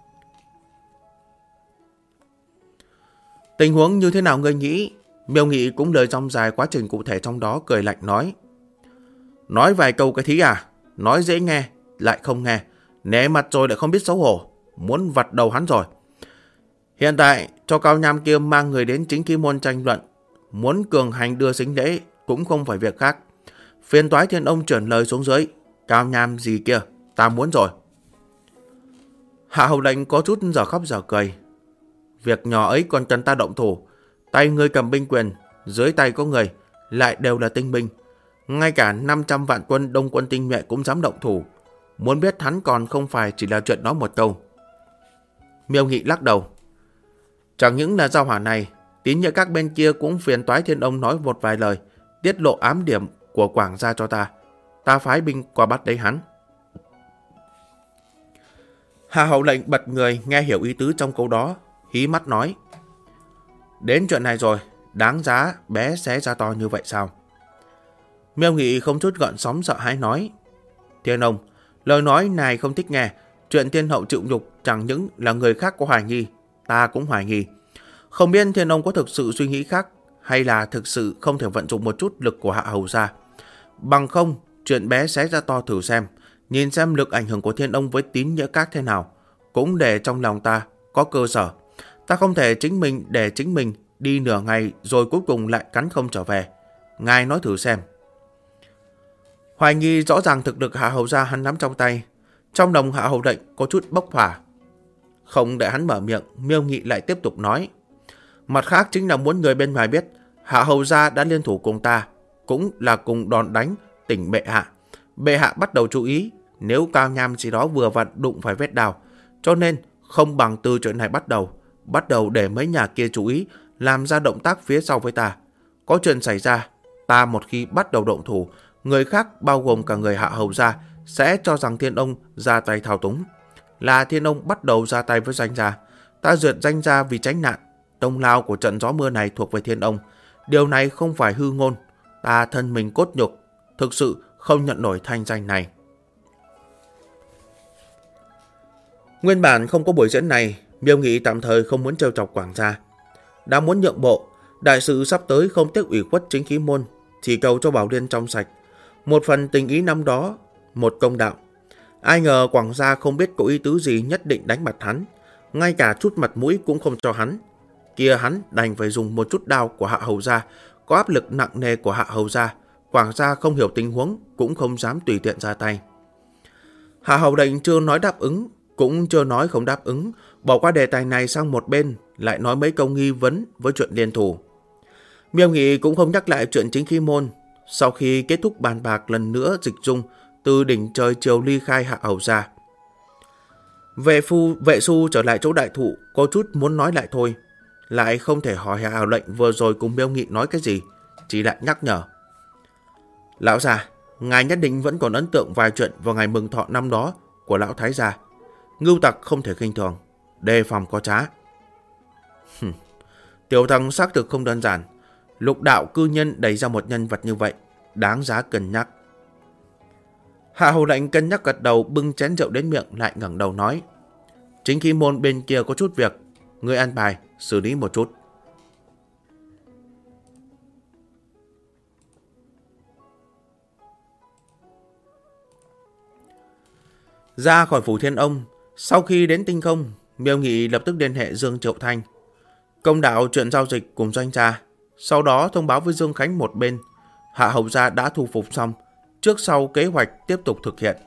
Tình huống như thế nào ngươi nghĩ? Miêu Nghị cũng lời rong dài quá trình cụ thể trong đó, cười lạnh nói. Nói vài câu cái thí à? Nói dễ nghe, lại không nghe. Nể mặt rồi lại không biết xấu hổ. Muốn vặt đầu hắn rồi. Hiện tại, cho Cao Nham kia mang người đến chính khí môn tranh luận. Muốn cường hành đưa sính lễ cũng không phải việc khác. Phiên toái Thiên Ông chuyển lời xuống dưới. Cao Nham gì kia, ta muốn rồi. Hạ hầu lệnh có chút giờ khóc giờ cười. Việc nhỏ ấy còn cần ta động thủ. Tay ngươi cầm binh quyền, dưới tay có người, lại đều là tinh binh. Ngay cả 500 vạn quân Đông quân tinh nhuệ cũng dám động thủ. Muốn biết hắn còn không phải chỉ là chuyện nói một câu. Miêu Nghị lắc đầu. Chẳng những là giao hỏa này, tín nghĩa các bên kia cũng phiền toái Thiên Ông nói một vài lời, tiết lộ ám điểm của Quảng gia cho ta. Ta phái binh qua bắt lấy hắn. Hạ hầu lệnh bật người nghe hiểu ý tứ trong câu đó, hí mắt nói. Đến chuyện này rồi, đáng giá bé xé ra to như vậy sao? Miêu Nghị không chút gợn sóng sợ hãi nói. Thiên Ông, lời nói này không thích nghe. Chuyện Thiên Hậu chịu nhục chẳng những là người khác có hoài nghi, ta cũng hoài nghi. Không biết Thiên Ông có thực sự suy nghĩ khác, hay là thực sự không thể vận dụng một chút lực của Hạ hầu gia. Bằng không, chuyện bé xé ra to thử xem, nhìn xem lực ảnh hưởng của Thiên Ông với tín nghĩa các thế nào, cũng để trong lòng ta có cơ sở. Ta không thể để chính mình đi nửa ngày rồi cuối cùng lại cắn không trở về. Ngài nói thử xem. Hoài nghi rõ ràng thực lực Hạ hầu gia hắn nắm trong tay. Trong lòng Hạ hầu lệnh có chút bốc hỏa. Không để hắn mở miệng, Miêu Nghị lại tiếp tục nói. Mặt khác chính là muốn người bên ngoài biết Hạ hầu gia đã liên thủ cùng ta, cũng là cùng đòn đánh tỉnh bệ hạ. Bệ hạ bắt đầu chú ý, nếu Cao Nham gì đó vừa vặn đụng phải vết đào, cho nên không bằng từ chuyện này bắt đầu để mấy nhà kia chú ý, làm ra động tác phía sau với ta. Có chuyện xảy ra, ta một khi bắt đầu động thủ, người khác bao gồm cả người Hạ hầu gia sẽ cho rằng Thiên Ông ra tay thao túng. Là Thiên Ông bắt đầu ra tay với Doanh gia, ta duyệt Doanh gia vì tránh nạn. Công lao của trận gió mưa này thuộc về Thiên Ông. Điều này không phải hư ngôn. Ta thân mình cốt nhục, thực sự không nhận nổi thanh danh này. Nguyên bản không có buổi diễn này, Miêu Nghị tạm thời không muốn trêu chọc Quảng gia. Đã muốn nhượng bộ, đại sự sắp tới không tiếc ủy khuất chính khí môn, chỉ cầu cho Bảo Liên trong sạch. Một phần tình ý năm đó, một công đạo. Ai ngờ Quảng gia không biết có ý tứ gì nhất định đánh mặt hắn, ngay cả chút mặt mũi cũng không cho hắn. Kia hắn đành phải dùng một chút đao của Hạ hầu gia, có áp lực nặng nề của Hạ hầu gia. Quảng gia không hiểu tình huống, cũng không dám tùy tiện ra tay. Hạ hầu lệnh chưa nói đáp ứng, cũng chưa nói không đáp ứng, bỏ qua đề tài này sang một bên, lại nói mấy câu nghi vấn với chuyện liên thủ. Miêu Nghị cũng không nhắc lại chuyện chính khí môn. Sau khi kết thúc bàn bạc lần nữa dịch dung từ đỉnh trời chiều ly khai Hạ hầu gia. Vệ su trở lại chỗ đại thụ, có chút muốn nói lại thôi, lại không thể hỏi Hạ hầu lệnh vừa rồi cùng Miêu Nghị nói cái gì, chỉ lại nhắc nhở. Lão già, ngài nhất định vẫn còn ấn tượng vài chuyện vào ngày mừng thọ năm đó của lão thái gia. Ngưu tặc không thể khinh thường, đề phòng có trá. Tiểu thằng xác thực không đơn giản. Lục đạo cư nhân đẩy ra một nhân vật như vậy, đáng giá cân nhắc. Hạ hầu lệnh cân nhắc gật đầu, bưng chén rượu đến miệng, lại ngẩng đầu nói. Chính khí môn bên kia có chút việc, ngươi an bài, xử lý một chút. Ra khỏi phủ Thiên Ông, sau khi đến tinh không, Miêu Nghị lập tức liên hệ Dương Triệu Thanh, công đạo chuyện giao dịch cùng doanh gia. Sau đó thông báo với Dương Khánh một bên, Hạ Hầu gia đã thu phục xong, trước sau kế hoạch tiếp tục thực hiện.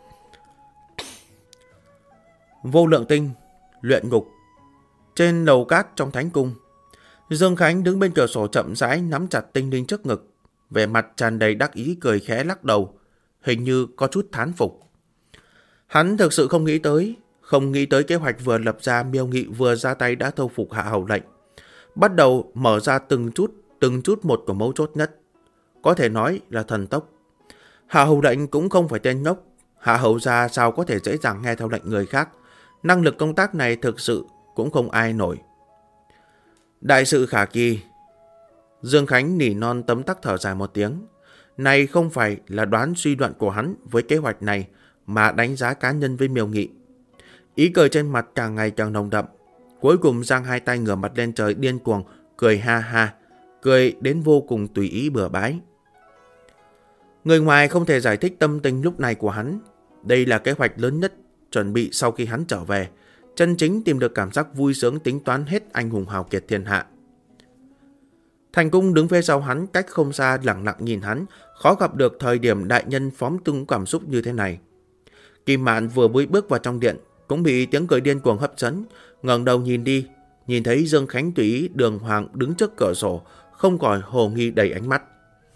Vô Lượng Tinh, luyện ngục. Trên lầu cát trong thánh cung, Dương Khánh đứng bên cửa sổ chậm rãi nắm chặt tinh linh trước ngực, vẻ mặt tràn đầy đắc ý cười khẽ lắc đầu, hình như có chút thán phục. Hắn thực sự không nghĩ tới kế hoạch vừa lập ra, Miêu Nghị vừa ra tay đã thâu phục Hạ Hầu lệnh, bắt đầu mở ra từng chút một của mấu chốt nhất, có thể nói là thần tốc. Hạ Hầu lệnh cũng không phải tên ngốc, Hạ Hầu gia sao có thể dễ dàng nghe theo lệnh người khác, năng lực công tác này thực sự cũng không ai nổi. Đại sự khả kỳ. Dương Khánh nỉ non tấm tắc thở dài một tiếng. Này không phải là đoán suy luận của hắn với kế hoạch này, mà đánh giá cá nhân với Miêu Nghị. Ý cười trên mặt càng ngày càng nồng đậm. Cuối cùng giang hai tay ngửa mặt lên trời điên cuồng, cười ha ha, cười đến vô cùng tùy ý bừa bãi. Người ngoài không thể giải thích tâm tình lúc này của hắn. Đây là kế hoạch lớn nhất chuẩn bị sau khi hắn trở về, chân chính tìm được cảm giác vui sướng tính toán hết anh hùng hào kiệt thiên hạ. Thành Cung đứng phía sau hắn cách không xa lặng lặng nhìn hắn, khó gặp được thời điểm đại nhân phóng túng cảm xúc như thế này. Kim Mạn vừa mới bước vào trong điện cũng bị tiếng cười điên cuồng hấp dẫn, ngẩng đầu nhìn đi, nhìn thấy Dương Khánh tùy ý đường hoàng đứng trước cửa sổ, không khỏi hồ nghi đầy ánh mắt.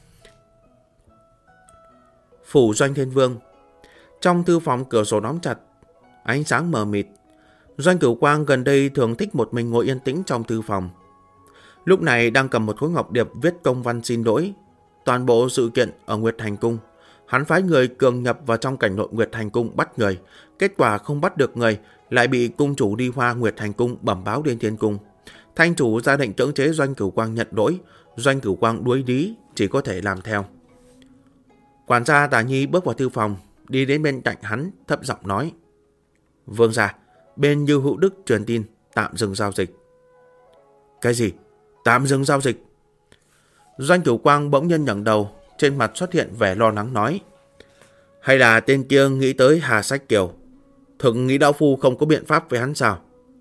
Phủ Doanh Thiên Vương. Trong thư phòng cửa sổ đóng chặt, ánh sáng mờ mịt. Doanh Cửu Quang gần đây thường thích một mình ngồi yên tĩnh trong thư phòng. Lúc này đang cầm một khối ngọc điệp viết công văn xin lỗi. Toàn bộ sự kiện ở Nguyệt Hành Cung, hắn phái người cường nhập vào trong cảnh nội Nguyệt Hành Cung bắt người. Kết quả không bắt được người, lại bị cung chủ đi Hoa Nguyệt Hành Cung bẩm báo đến Thiên Cung. Thanh chủ ra lệnh cưỡng chế Doanh Cửu Quang nhận lỗi. Doanh Cửu Quang đuối lý, chỉ có thể làm theo. Quản gia Tả Nhi bước vào thư phòng, đi đến bên cạnh hắn, thấp giọng nói: Vương gia, bên Như Hữu Đức truyền tin tạm dừng giao dịch. Cái gì? Tạm dừng giao dịch? Doanh Cửu Quang bỗng nhiên ngẩng đầu, trên mặt xuất hiện vẻ lo lắng nói: Hay là tên kia nghĩ tới Hà Sách Kiều? Thực nghĩ đạo phu không có biện pháp với hắn sao?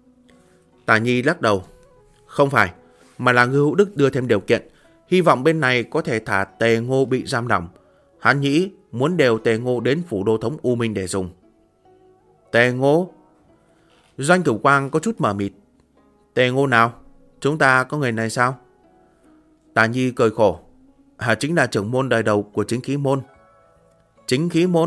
Tả Nhi lắc đầu: Không phải, mà là Ngư Hữu Đức đưa thêm điều kiện, hy vọng bên này có thể thả Tề Ngô bị giam lỏng. Hắn nghĩ muốn đều Tề Ngô đến phủ đô thống U Minh để dùng. Tề Ngô? Doanh Cửu Quang có chút mờ mịt. Tề Ngô nào? Chúng ta có người này sao? Tả Nhi cười khổ: chính là trưởng môn đời đầu của Chính Khí Môn. Chính Khí Môn?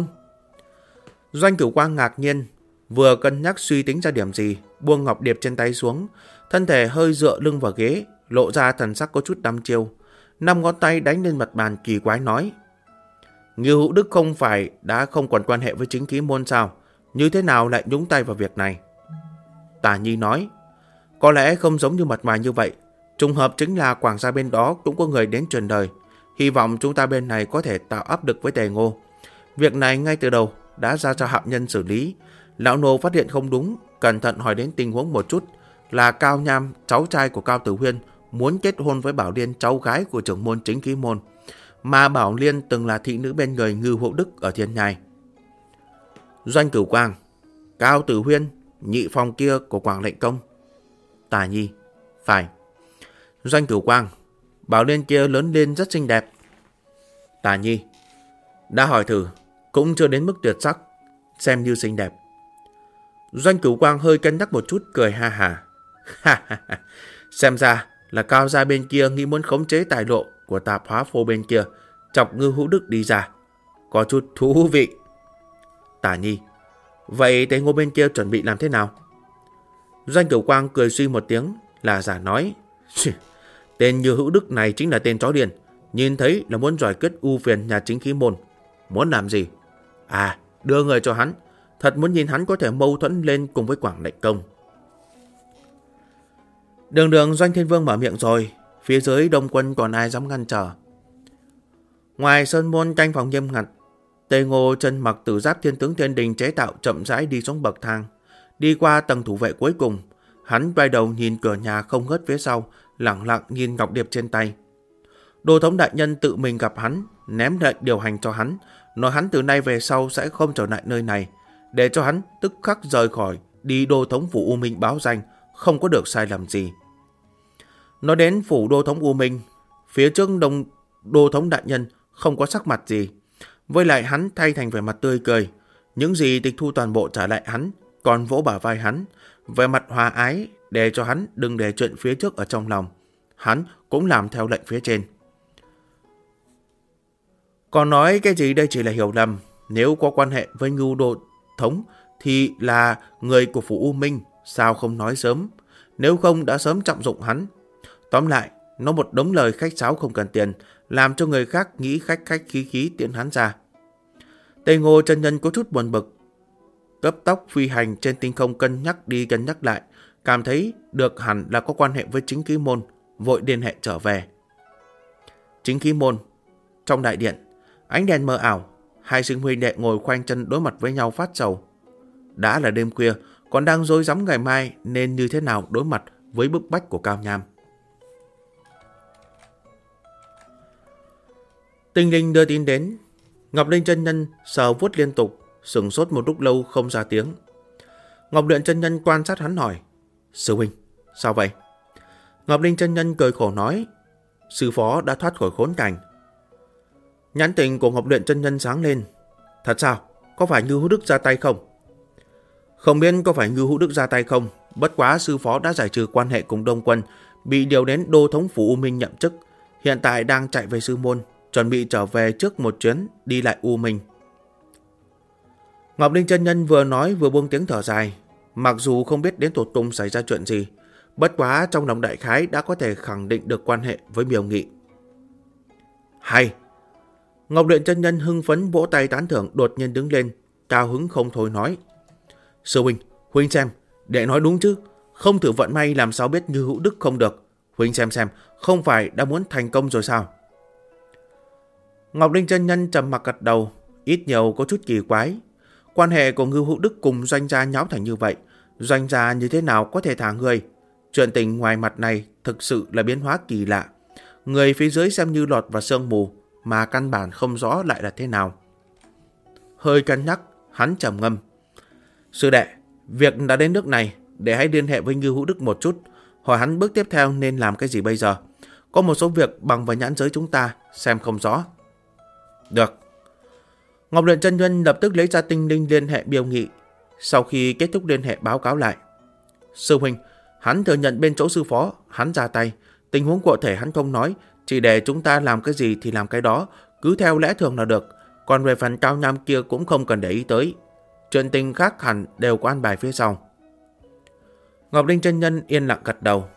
Doanh Cửu Quang ngạc nhiên, vừa cân nhắc suy tính ra điểm gì, buông ngọc điệp trên tay xuống, thân thể hơi dựa lưng vào ghế, lộ ra thần sắc có chút đăm chiêu, 5 ngón tay đánh lên mặt bàn kỳ quái nói: Ngưu Hữu Đức không phải đã không còn quan hệ với Chính Khí Môn sao? Như thế nào lại nhúng tay vào việc này? Tả Nhi nói: Có lẽ không giống như mặt ngoài như vậy. Trùng hợp chính là Quảng gia bên đó cũng có người đến truyền đời. Hy vọng chúng ta bên này có thể tạo áp lực với Tề Ngô. Việc này ngay từ đầu đã ra cho Hạo Nhân xử lý. Lão nô phát hiện không đúng, cẩn thận hỏi đến tình huống một chút, là Cao Nham, cháu trai của Cao Tử Huyên, muốn kết hôn với Bảo Liên, cháu gái của trưởng môn Chính Khí Môn, mà Bảo Liên từng là thị nữ bên người Ngư Hữu Đức ở Thiên Nhai. Doanh Cửu Quang: Cao Tử Huyên, nhị phòng kia của Quảng Lệnh Công. Tả Nhi: Phải. Doanh Cửu Quang: Bảo Liên kia lớn lên rất xinh đẹp. Tả Nhi: Đã hỏi thử, cũng chưa đến mức tuyệt sắc, xem như xinh đẹp. Doanh Cửu Quang hơi cân nhắc một chút, cười ha ha. Xem ra là Cao gia bên kia nghĩ muốn khống chế tài lộ của Tạp Hóa Phô bên kia, chọc Ngư Hữu Đức đi ra, có chút thú vị. Tả Nhi: Vậy Tề Ngô bên kia chuẩn bị làm thế nào? Doanh Cửu Quang cười suy một tiếng, là giả nói: Tên Như Hữu Đức này chính là tên chó điên, nhìn thấy là muốn giải quyết ưu phiền nhà Chính Khí Môn. Muốn làm gì? Đưa người cho hắn. Thật muốn nhìn hắn có thể mâu thuẫn lên cùng với Quảng Lệnh Công. Đường Doanh Thiên Vương mở miệng rồi, phía dưới đông quân còn ai dám ngăn trở. Ngoài sơn môn canh phòng nghiêm ngặt, Tề Ngô chân mặc tử giáp Thiên Tướng Thiên Đình chế tạo chậm rãi đi xuống bậc thang, đi qua tầng thủ vệ cuối cùng. Hắn quay đầu nhìn cửa nhà không ngớt phía sau, lẳng lặng nhìn ngọc điệp trên tay. Đô thống đại nhân tự mình gặp hắn, ném lệnh điều hành cho hắn, nói hắn từ nay về sau sẽ không trở lại nơi này, để cho hắn tức khắc rời khỏi, đi đô thống phủ U Minh báo danh, không có được sai lầm gì. Nói đến phủ đô thống U Minh, phía trước đô thống đại nhân không có sắc mặt gì. Với lại hắn thay thành vẻ mặt tươi cười, những gì tịch thu toàn bộ trả lại hắn, còn vỗ bả vai hắn, vẻ mặt hòa ái để cho hắn đừng để chuyện phía trước ở trong lòng. Hắn cũng làm theo lệnh phía trên. Còn nói cái gì đây chỉ là hiểu lầm. Nếu có quan hệ với Ngưu đô thống thì là người của phủ U Minh, sao không nói sớm? Nếu không đã sớm trọng dụng hắn. Tóm lại, nó một đống lời khách sáo không cần tiền, làm cho người khác nghĩ khách khí tiễn hắn ra. Tây Ngô chân nhân có chút buồn bực, cấp tốc phi hành trên tinh không, cân nhắc đi cân nhắc lại, cảm thấy được hẳn là có quan hệ với Chính Khí Môn, vội liên hệ trở về. Chính Khí Môn, trong đại điện, ánh đèn mờ ảo, hai sư huynh đệ ngồi khoanh chân đối mặt với nhau phát sầu. Đã là đêm khuya, còn đang rối rắm ngày mai nên như thế nào đối mặt với bức bách của Cao Nham. Tinh linh đưa tin đến. Ngọc Linh chân nhân sờ vuốt liên tục, sửng sốt một lúc lâu không ra tiếng. Ngọc Luyện chân nhân quan sát hắn hỏi: Sư huynh, sao vậy? Ngọc Linh chân nhân cười khổ nói: Sư phó đã thoát khỏi khốn cảnh. Nhãn tình của Ngọc Luyện chân nhân sáng lên. Thật sao? Có phải Ngưu Hữu Đức ra tay không? Không biết có phải Ngưu Hữu Đức ra tay không, bất quá sư phó đã giải trừ quan hệ cùng Đông Quân, bị điều đến đô thống phủ U Minh nhậm chức, hiện tại đang chạy về sư môn, chuẩn bị trở về trước một chuyến đi lại U Minh. Ngọc Linh chân nhân vừa nói vừa buông tiếng thở dài, mặc dù không biết đến tột cùng xảy ra chuyện gì, bất quá trong lòng đại khái đã có thể khẳng định được quan hệ với Miêu Nghị. Hay! Ngọc Luyện chân nhân hưng phấn vỗ tay tán thưởng, đột nhiên đứng lên, cao hứng không thôi nói: Sư huynh, huynh xem, đệ nói đúng chứ, không thử vận may làm sao biết Như Hữu Đức không được. Huynh xem, không phải đã muốn thành công rồi sao? Ngọc Linh chân nhân trầm mặc gật đầu, ít nhiều có chút kỳ quái. Quan hệ của Ngưu Hữu Đức cùng doanh gia nháo thành như vậy, doanh gia như thế nào có thể thả người? Chuyện tình ngoài mặt này thực sự là biến hóa kỳ lạ. Người phía dưới xem như lọt vào sương mù, mà căn bản không rõ lại là thế nào. Hơi cân nhắc, hắn trầm ngâm: Sư đệ, việc đã đến nước này, để hãy liên hệ với Ngưu Hữu Đức một chút, hỏi hắn bước tiếp theo nên làm cái gì bây giờ. Có một số việc bằng vào nhãn giới chúng ta xem không rõ. Được. Ngọc Luyện chân nhân lập tức lấy ra tinh linh liên hệ Miêu Nghị. Sau khi kết thúc liên hệ báo cáo lại: Sư huynh, hắn thừa nhận bên chỗ sư phó hắn ra tay, tình huống cụ thể hắn không nói, chỉ để chúng ta làm cái gì thì làm cái đó, cứ theo lẽ thường là được. Còn về phần Cao Nham kia cũng không cần để ý tới, chuyện tình khác hẳn đều có an bài phía sau. Ngọc Linh chân nhân yên lặng gật đầu.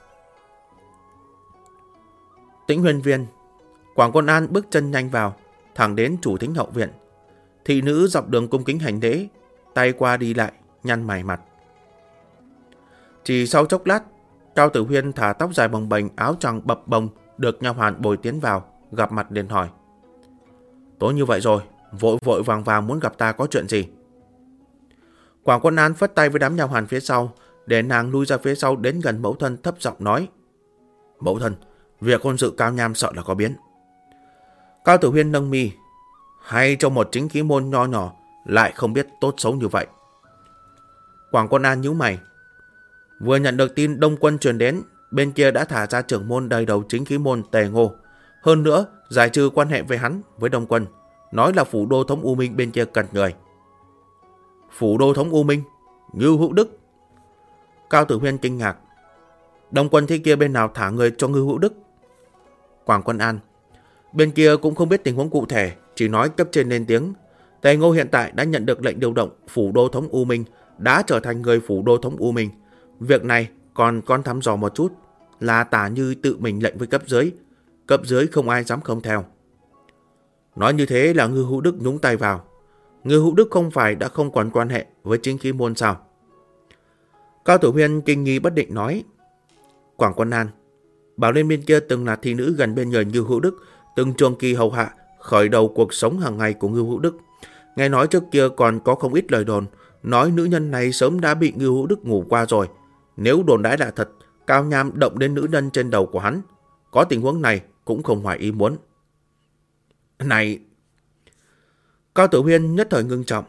Tĩnh Huyền Viên, Quảng Quân An bước chân nhanh vào, thẳng đến chủ thính hậu viện. Thị nữ dọc đường cung kính hành lễ, tay qua đi lại, nhăn mày mặt. Chỉ sau chốc lát, Cao Tử Huyên thả tóc dài bồng bềnh, áo choàng bập bồng, được nha hoàn bồi tiến vào, gặp mặt liền hỏi: Tối như vậy rồi, vội vàng muốn gặp ta có chuyện gì? Quảng Quân An phất tay với đám nha hoàn phía sau, để nàng lui ra phía sau, đến gần mẫu thân thấp giọng nói: Mẫu thân, việc hôn sự Cao Nham sợ là có biến. Cao Tử Huyên nâng mi: Hay cho một chính khí môn nho nhỏ lại không biết tốt xấu như vậy. Quảng Quân An nhíu mày: Vừa nhận được tin Đông Quân truyền đến, bên kia đã thả ra trưởng môn đời đầu chính khí môn Tề Ngô, hơn nữa giải trừ quan hệ với hắn với Đông Quân, nói là phủ đô thống U Minh bên kia cần người. Phủ đô thống U Minh? Ngưu Hữu Đức? Cao Tử Huyên kinh ngạc: Đông Quân thế kia bên nào thả người cho Ngưu Hữu Đức? Quảng Quân An: Bên kia cũng không biết tình huống cụ thể, chỉ nói cấp trên lên tiếng. Tề Ngô hiện tại đã nhận được lệnh điều động phủ đô thống U Minh, đã trở thành người phủ đô thống U Minh. Việc này còn con thăm dò một chút, là Tả Như tự mình lệnh với cấp dưới không ai dám không theo. Nói như thế là Ngưu Hữu Đức nhúng tay vào. Ngưu Hữu Đức không phải đã không còn quan hệ với chính khí môn sao? Cao Tử Huyên kinh nghi bất định nói: Quảng Quân An, Bảo Liên bên kia từng là thị nữ gần bên người Ngưu Hữu Đức, từng trường kỳ hầu hạ, khởi đầu cuộc sống hàng ngày của Ngưu Hữu Đức. Nghe nói trước kia còn có không ít lời đồn, nói nữ nhân này sớm đã bị Ngưu Hữu Đức ngủ qua rồi. Nếu đồn đãi là thật, Cao Nham động đến nữ nhân trên đầu của hắn, có tình huống này cũng không ngoài ý muốn. Này! Cao Tử Huyên nhất thời ngưng trọng.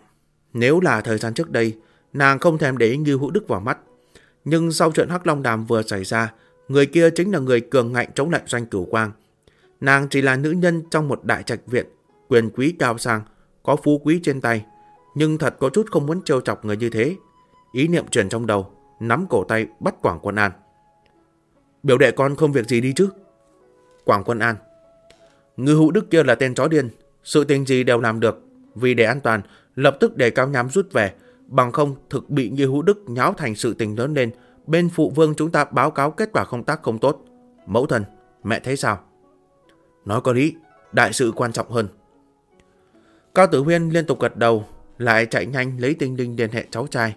Nếu là thời gian trước đây, nàng không thèm để ý Ngưu Hữu Đức vào mắt. Nhưng sau chuyện Hắc Long Đàm vừa xảy ra, người kia chính là người cường ngạnh chống lại Doanh Cửu Quang. Nàng chỉ là nữ nhân trong một đại trạch viện, quyền quý cao sang, có phú quý trên tay, nhưng thật có chút không muốn trêu chọc người như thế. Ý niệm chuyển trong đầu, nắm cổ tay bắt Quảng Quân An. Biểu đệ con không việc gì đi chứ? Quảng Quân An. Ngưu Hữu Đức kia là tên chó điên, sự tình gì đều làm được. Vì để an toàn, lập tức để Cao Nham rút về, bằng không thực bị Ngưu Hữu Đức nháo thành sự tình lớn lên. Bên phụ vương chúng ta báo cáo kết quả công tác không tốt. Mẫu thân, mẹ thấy sao? Nói có lý, đại sự quan trọng hơn. Cao Tử Huyên liên tục gật đầu, lại chạy nhanh lấy Tinh Linh liên hệ cháu trai.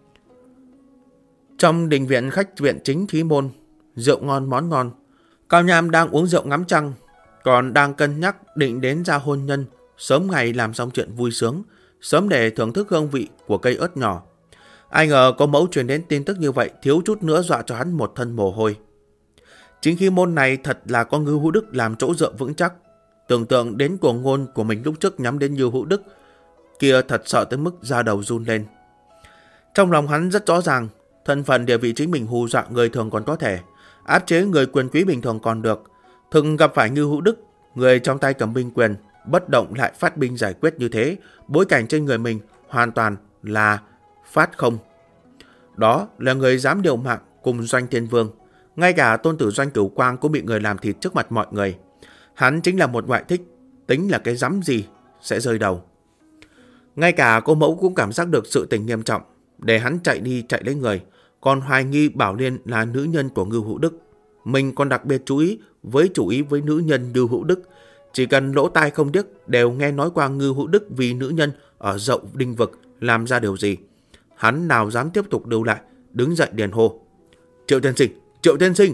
Trong đình viện khách viện chính Khí Môn, rượu ngon món ngon. Cao Nham đang uống rượu ngắm trăng, còn đang cân nhắc định đến gia hôn nhân, sớm ngày làm xong chuyện vui sướng, sớm để thưởng thức hương vị của cây ớt nhỏ. Ai ngờ có mẫu truyền đến tin tức như vậy, thiếu chút nữa dọa cho hắn một thân mồ hôi. Chính Khí Môn này thật là có Ngưu Hữu Đức làm chỗ dựa vững chắc. Tưởng tượng đến cuồng ngôn của mình lúc trước nhắm đến Ngưu Hữu Đức kia, thật sợ tới mức da đầu run lên. Trong lòng hắn rất rõ ràng, thân phận địa vị chính mình hù dọa người thường còn có thể, áp chế người quyền quý bình thường còn được. Thường gặp phải Ngưu Hữu Đức, người trong tay cầm binh quyền, bất động lại phát binh giải quyết như thế, bối cảnh trên người mình hoàn toàn là phát không. Đó là người dám liều mạng cùng Doanh Thiên Vương, ngay cả tôn tử Doanh Cửu Quang cũng bị người làm thịt trước mặt mọi người. Hắn chính là một ngoại thích, tính là cái dám gì sẽ rơi đầu. Ngay cả cô mẫu cũng cảm giác được sự tình nghiêm trọng, để hắn chạy đi chạy lấy người, còn hoài nghi Bảo Liên là nữ nhân của Ngưu Hữu Đức. Mình còn đặc biệt chú ý với nữ nhân Ngưu Hữu Đức. Chỉ cần lỗ tai không điếc đều nghe nói qua Ngưu Hữu Đức vì nữ nhân ở Dậu Đinh Vực làm ra điều gì. Hắn nào dám tiếp tục lưu lại, đứng dậy điền hô. Triệu tiên sinh, Triệu tiên sinh.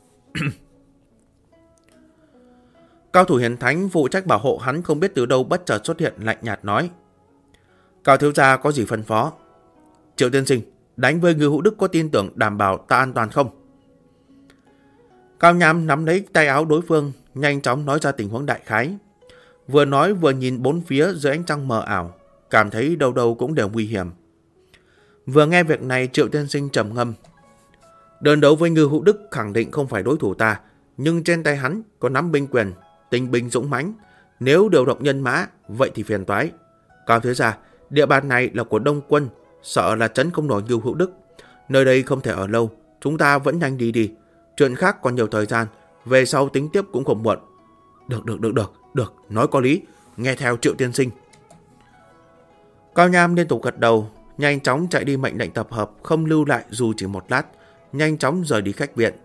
Cao thủ hiền thánh phụ trách bảo hộ hắn không biết từ đâu bất chợt xuất hiện, lạnh nhạt nói. Cao thiếu gia có gì phân phó? Triệu tiên sinh, đánh với Ngưu Hữu Đức có tin tưởng đảm bảo ta an toàn không? Cao Nham nắm lấy tay áo đối phương, nhanh chóng nói ra tình huống đại khái. Vừa nói vừa nhìn bốn phía dưới ánh trăng mờ ảo, cảm thấy đâu đâu cũng đều nguy hiểm. Vừa nghe việc này, Triệu tiên sinh trầm ngâm. Đơn đấu với Ngưu Hữu Đức khẳng định không phải đối thủ ta, nhưng trên tay hắn có nắm binh quyền, tinh binh dũng mãnh. Nếu điều động nhân mã, vậy thì phiền toái. Cao thiếu gia, địa bàn này là của Đông quân, sợ là trấn không nổi Ngưu Hữu Đức. Nơi đây không thể ở lâu, chúng ta vẫn nhanh đi. Chuyện khác còn nhiều thời gian, về sau tính tiếp cũng không muộn. Được, nói có lý, nghe theo Triệu tiên sinh. Cao Nham liên tục gật đầu, nhanh chóng chạy đi mệnh lệnh tập hợp, không lưu lại dù chỉ một lát, nhanh chóng rời đi khách viện.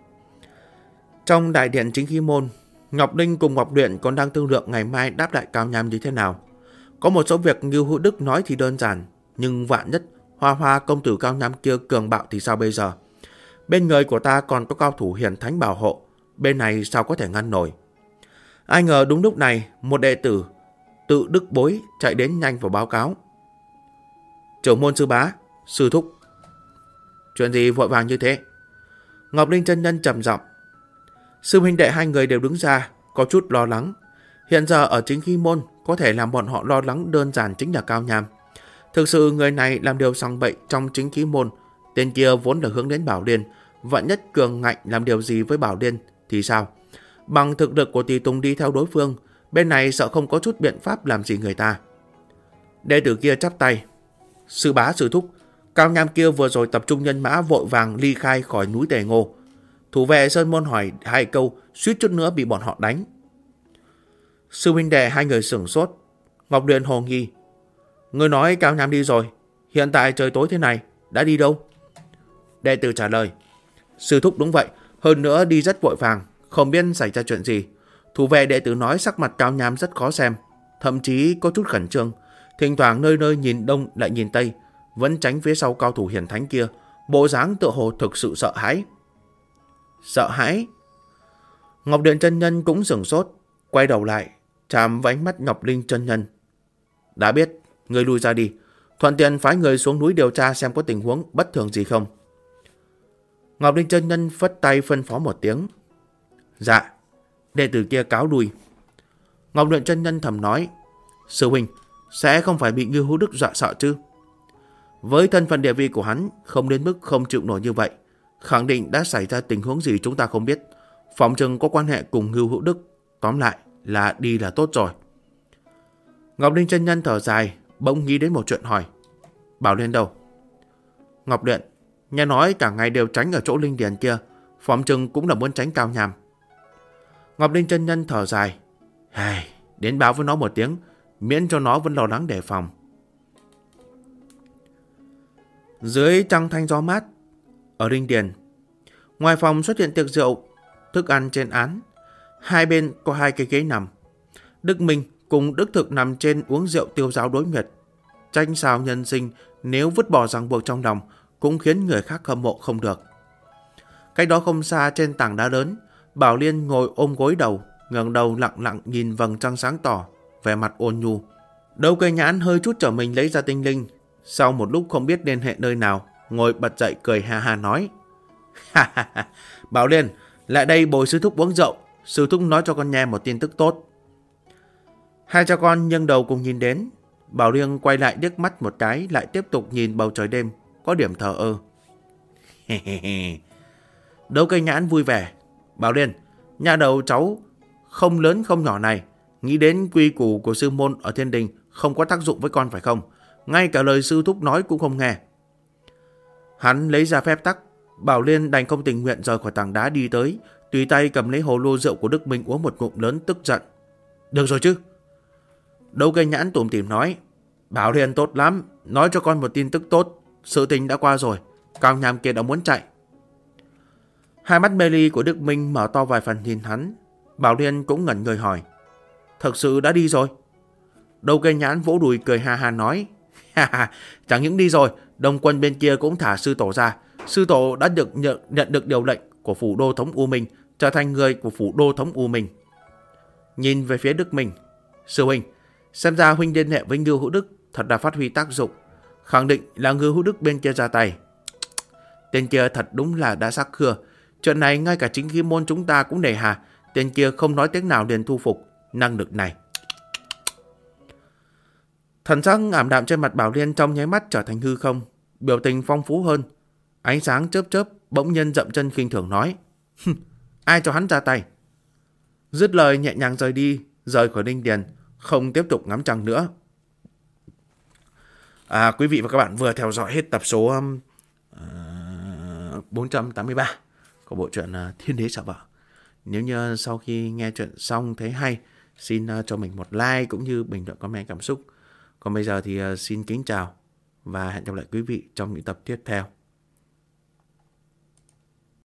Trong đại điện chính Khí Môn, Ngọc Linh cùng Ngọc Luyện còn đang thương lượng ngày mai đáp lại Cao Nham như thế nào. Có một số việc Ngưu Hữu Đức nói thì đơn giản, nhưng vạn nhất Hoa công tử Cao Nham kia cường bạo thì sao bây giờ? Bên người của ta còn có cao thủ hiền thánh bảo hộ, bên này sao có thể ngăn nổi? Ai ngờ đúng lúc này, một đệ tử tự Đức Bối chạy đến nhanh vào báo cáo. Trưởng môn sư bá, sư thúc. Chuyện gì vội vàng như thế? Ngọc Linh chân nhân trầm giọng. Sư huynh đệ hai người đều đứng ra, có chút lo lắng. Hiện giờ ở chính Khí Môn, có thể làm bọn họ lo lắng đơn giản chính là Cao Nham. Thực sự người này làm điều sang bậy trong chính Khí Môn, tên kia vốn là hướng đến Bảo Liên, vạn nhất cường ngạnh làm điều gì với Bảo Liên thì sao? Bằng thực lực của Tỳ Tùng đi theo đối phương, bên này sợ không có chút biện pháp làm gì người ta. Đệ tử kia chắp tay. Sư bá sư thúc, Cao Nham kia vừa rồi tập trung nhân mã vội vàng ly khai khỏi núi Tề Ngô. Thủ vệ Sơn Môn hỏi hai câu, suýt chút nữa bị bọn họ đánh. Sư huynh đệ hai người sửng sốt. Ngọc Luyện hồ nghi. Ngươi nói Cao Nham đi rồi, hiện tại trời tối thế này, đã đi đâu? Đệ tử trả lời. Sư thúc đúng vậy, hơn nữa đi rất vội vàng, không biết xảy ra chuyện gì. Thủ vệ đệ tử nói sắc mặt Cao Nham rất khó xem, thậm chí có chút khẩn trương, thỉnh thoảng nơi nơi nhìn đông lại nhìn tây, vẫn tránh phía sau cao thủ hiển thánh kia, bộ dáng tựa hồ thực sự sợ hãi. Sợ hãi? Ngọc Điện chân nhân cũng sửng sốt, quay đầu lại, chạm vào ánh mắt Ngọc Linh chân nhân. Đã biết, người lui ra đi, thuận tiện phái người xuống núi điều tra xem có tình huống bất thường gì không. Ngọc Linh chân nhân phất tay phân phó một tiếng. Dạ. Đệ tử kia cáo lui. Ngọc Luyện chân nhân thầm nói. Sư huynh, sẽ không phải bị Ngưu Hữu Đức dọa sợ chứ? Với thân phận địa vị của hắn không đến mức không chịu nổi như vậy, khẳng định đã xảy ra tình huống gì chúng ta không biết. Phỏng chừng có quan hệ cùng Ngưu Hữu Đức. Tóm lại là đi là tốt rồi. Ngọc Linh chân nhân thở dài, bỗng nghĩ đến một chuyện hỏi. Bảo Liên đâu? Ngọc Luyện, nghe nói cả ngày đều tránh ở chỗ linh điền kia, phỏng chừng cũng là muốn tránh Cao Nham. Ngọc Linh chân nhân thở dài. Đến báo với nó một tiếng, miễn cho nó vẫn lo lắng đề phòng. Dưới trăng thanh gió mát, ở linh điền, ngoài phòng xuất hiện tiệc rượu, thức ăn trên án. Hai bên có 2 cái ghế nằm. Đức Minh cùng Đức Thực nằm trên uống rượu tiêu dao đối nguyệt. Tranh xào nhân sinh, nếu vứt bỏ ràng buộc trong lòng cũng khiến người khác hâm mộ không được. Cách đó không xa trên tảng đá lớn, Bảo Liên ngồi ôm gối đầu, ngẩng đầu lặng lặng nhìn vầng trăng sáng tỏ, vẻ mặt ôn nhu. Đấu Cây Nhãn hơi chút trở mình lấy ra tinh linh, sau một lúc không biết liên hệ nơi nào, ngồi bật dậy cười ha ha nói. Bảo Liên, lại đây bồi sư thúc uống rượu, sư thúc nói cho con nghe một tin tức tốt. Hai cha con nghiêng đầu cùng nhìn đến. Bảo Liên quay lại liếc mắt một cái, lại tiếp tục nhìn bầu trời đêm, có điểm thờ ơ. Đấu Cây Nhãn vui vẻ. Bảo Liên, nhà đầu cháu không lớn không nhỏ này, nghĩ đến quy củ của sư môn ở thiên đình không có tác dụng với con phải không? Ngay cả lời sư thúc nói cũng không nghe. Hắn lấy ra phép tắc. Bảo Liên đành không tình nguyện rời khỏi tảng đá đi tới, tùy tay cầm lấy hồ lô rượu của Đức Minh uống một ngụm lớn, tức giận. Được rồi chứ? Đấu Cây Nhãn tủm tỉm nói. Bảo Liên tốt lắm, nói cho con một tin tức tốt. Sự tình đã qua rồi, Cao Nham kia đã muốn chạy. Hai mắt mê ly của Đức Minh mở to vài phần nhìn hắn. Bảo Liên cũng ngẩn người hỏi. Thật sự đã đi rồi? Đấu Cây Nhãn vỗ đùi cười ha ha nói. Chẳng những đi rồi, Đông quân bên kia cũng thả sư tổ ra. Sư tổ đã nhận được điều lệnh của phủ đô thống U Minh, trở thành người của phủ đô thống U Minh. Nhìn về phía Đức Minh. Sư huynh, xem ra huynh liên hệ với Ngưu Hữu Đức thật là phát huy tác dụng. Khẳng định là Ngưu Hữu Đức bên kia ra tay. Tên kia thật đúng là đã sắc khưa. Chuyện này ngay cả chính khí môn chúng ta cũng nể hà. Tên kia không nói tiếng nào liền thu phục năng lực này. Thần sắc ảm đạm trên mặt Bảo Liên trong nháy mắt trở thành hư không, biểu tình phong phú hơn. Ánh sáng chớp chớp, bỗng nhiên dậm chân khinh thường nói. Ai cho hắn ra tay? Dứt lời nhẹ nhàng rời đi, rời khỏi linh điền, không tiếp tục ngắm trăng nữa. Quý vị và các bạn vừa theo dõi hết tập số 483 của bộ truyện Thiên Đế Sợ Vợ. Nếu như sau khi nghe chuyện xong thấy hay, xin cho mình một like cũng như bình luận comment cảm xúc. Còn bây giờ thì xin kính chào và hẹn gặp lại quý vị trong những tập tiếp theo.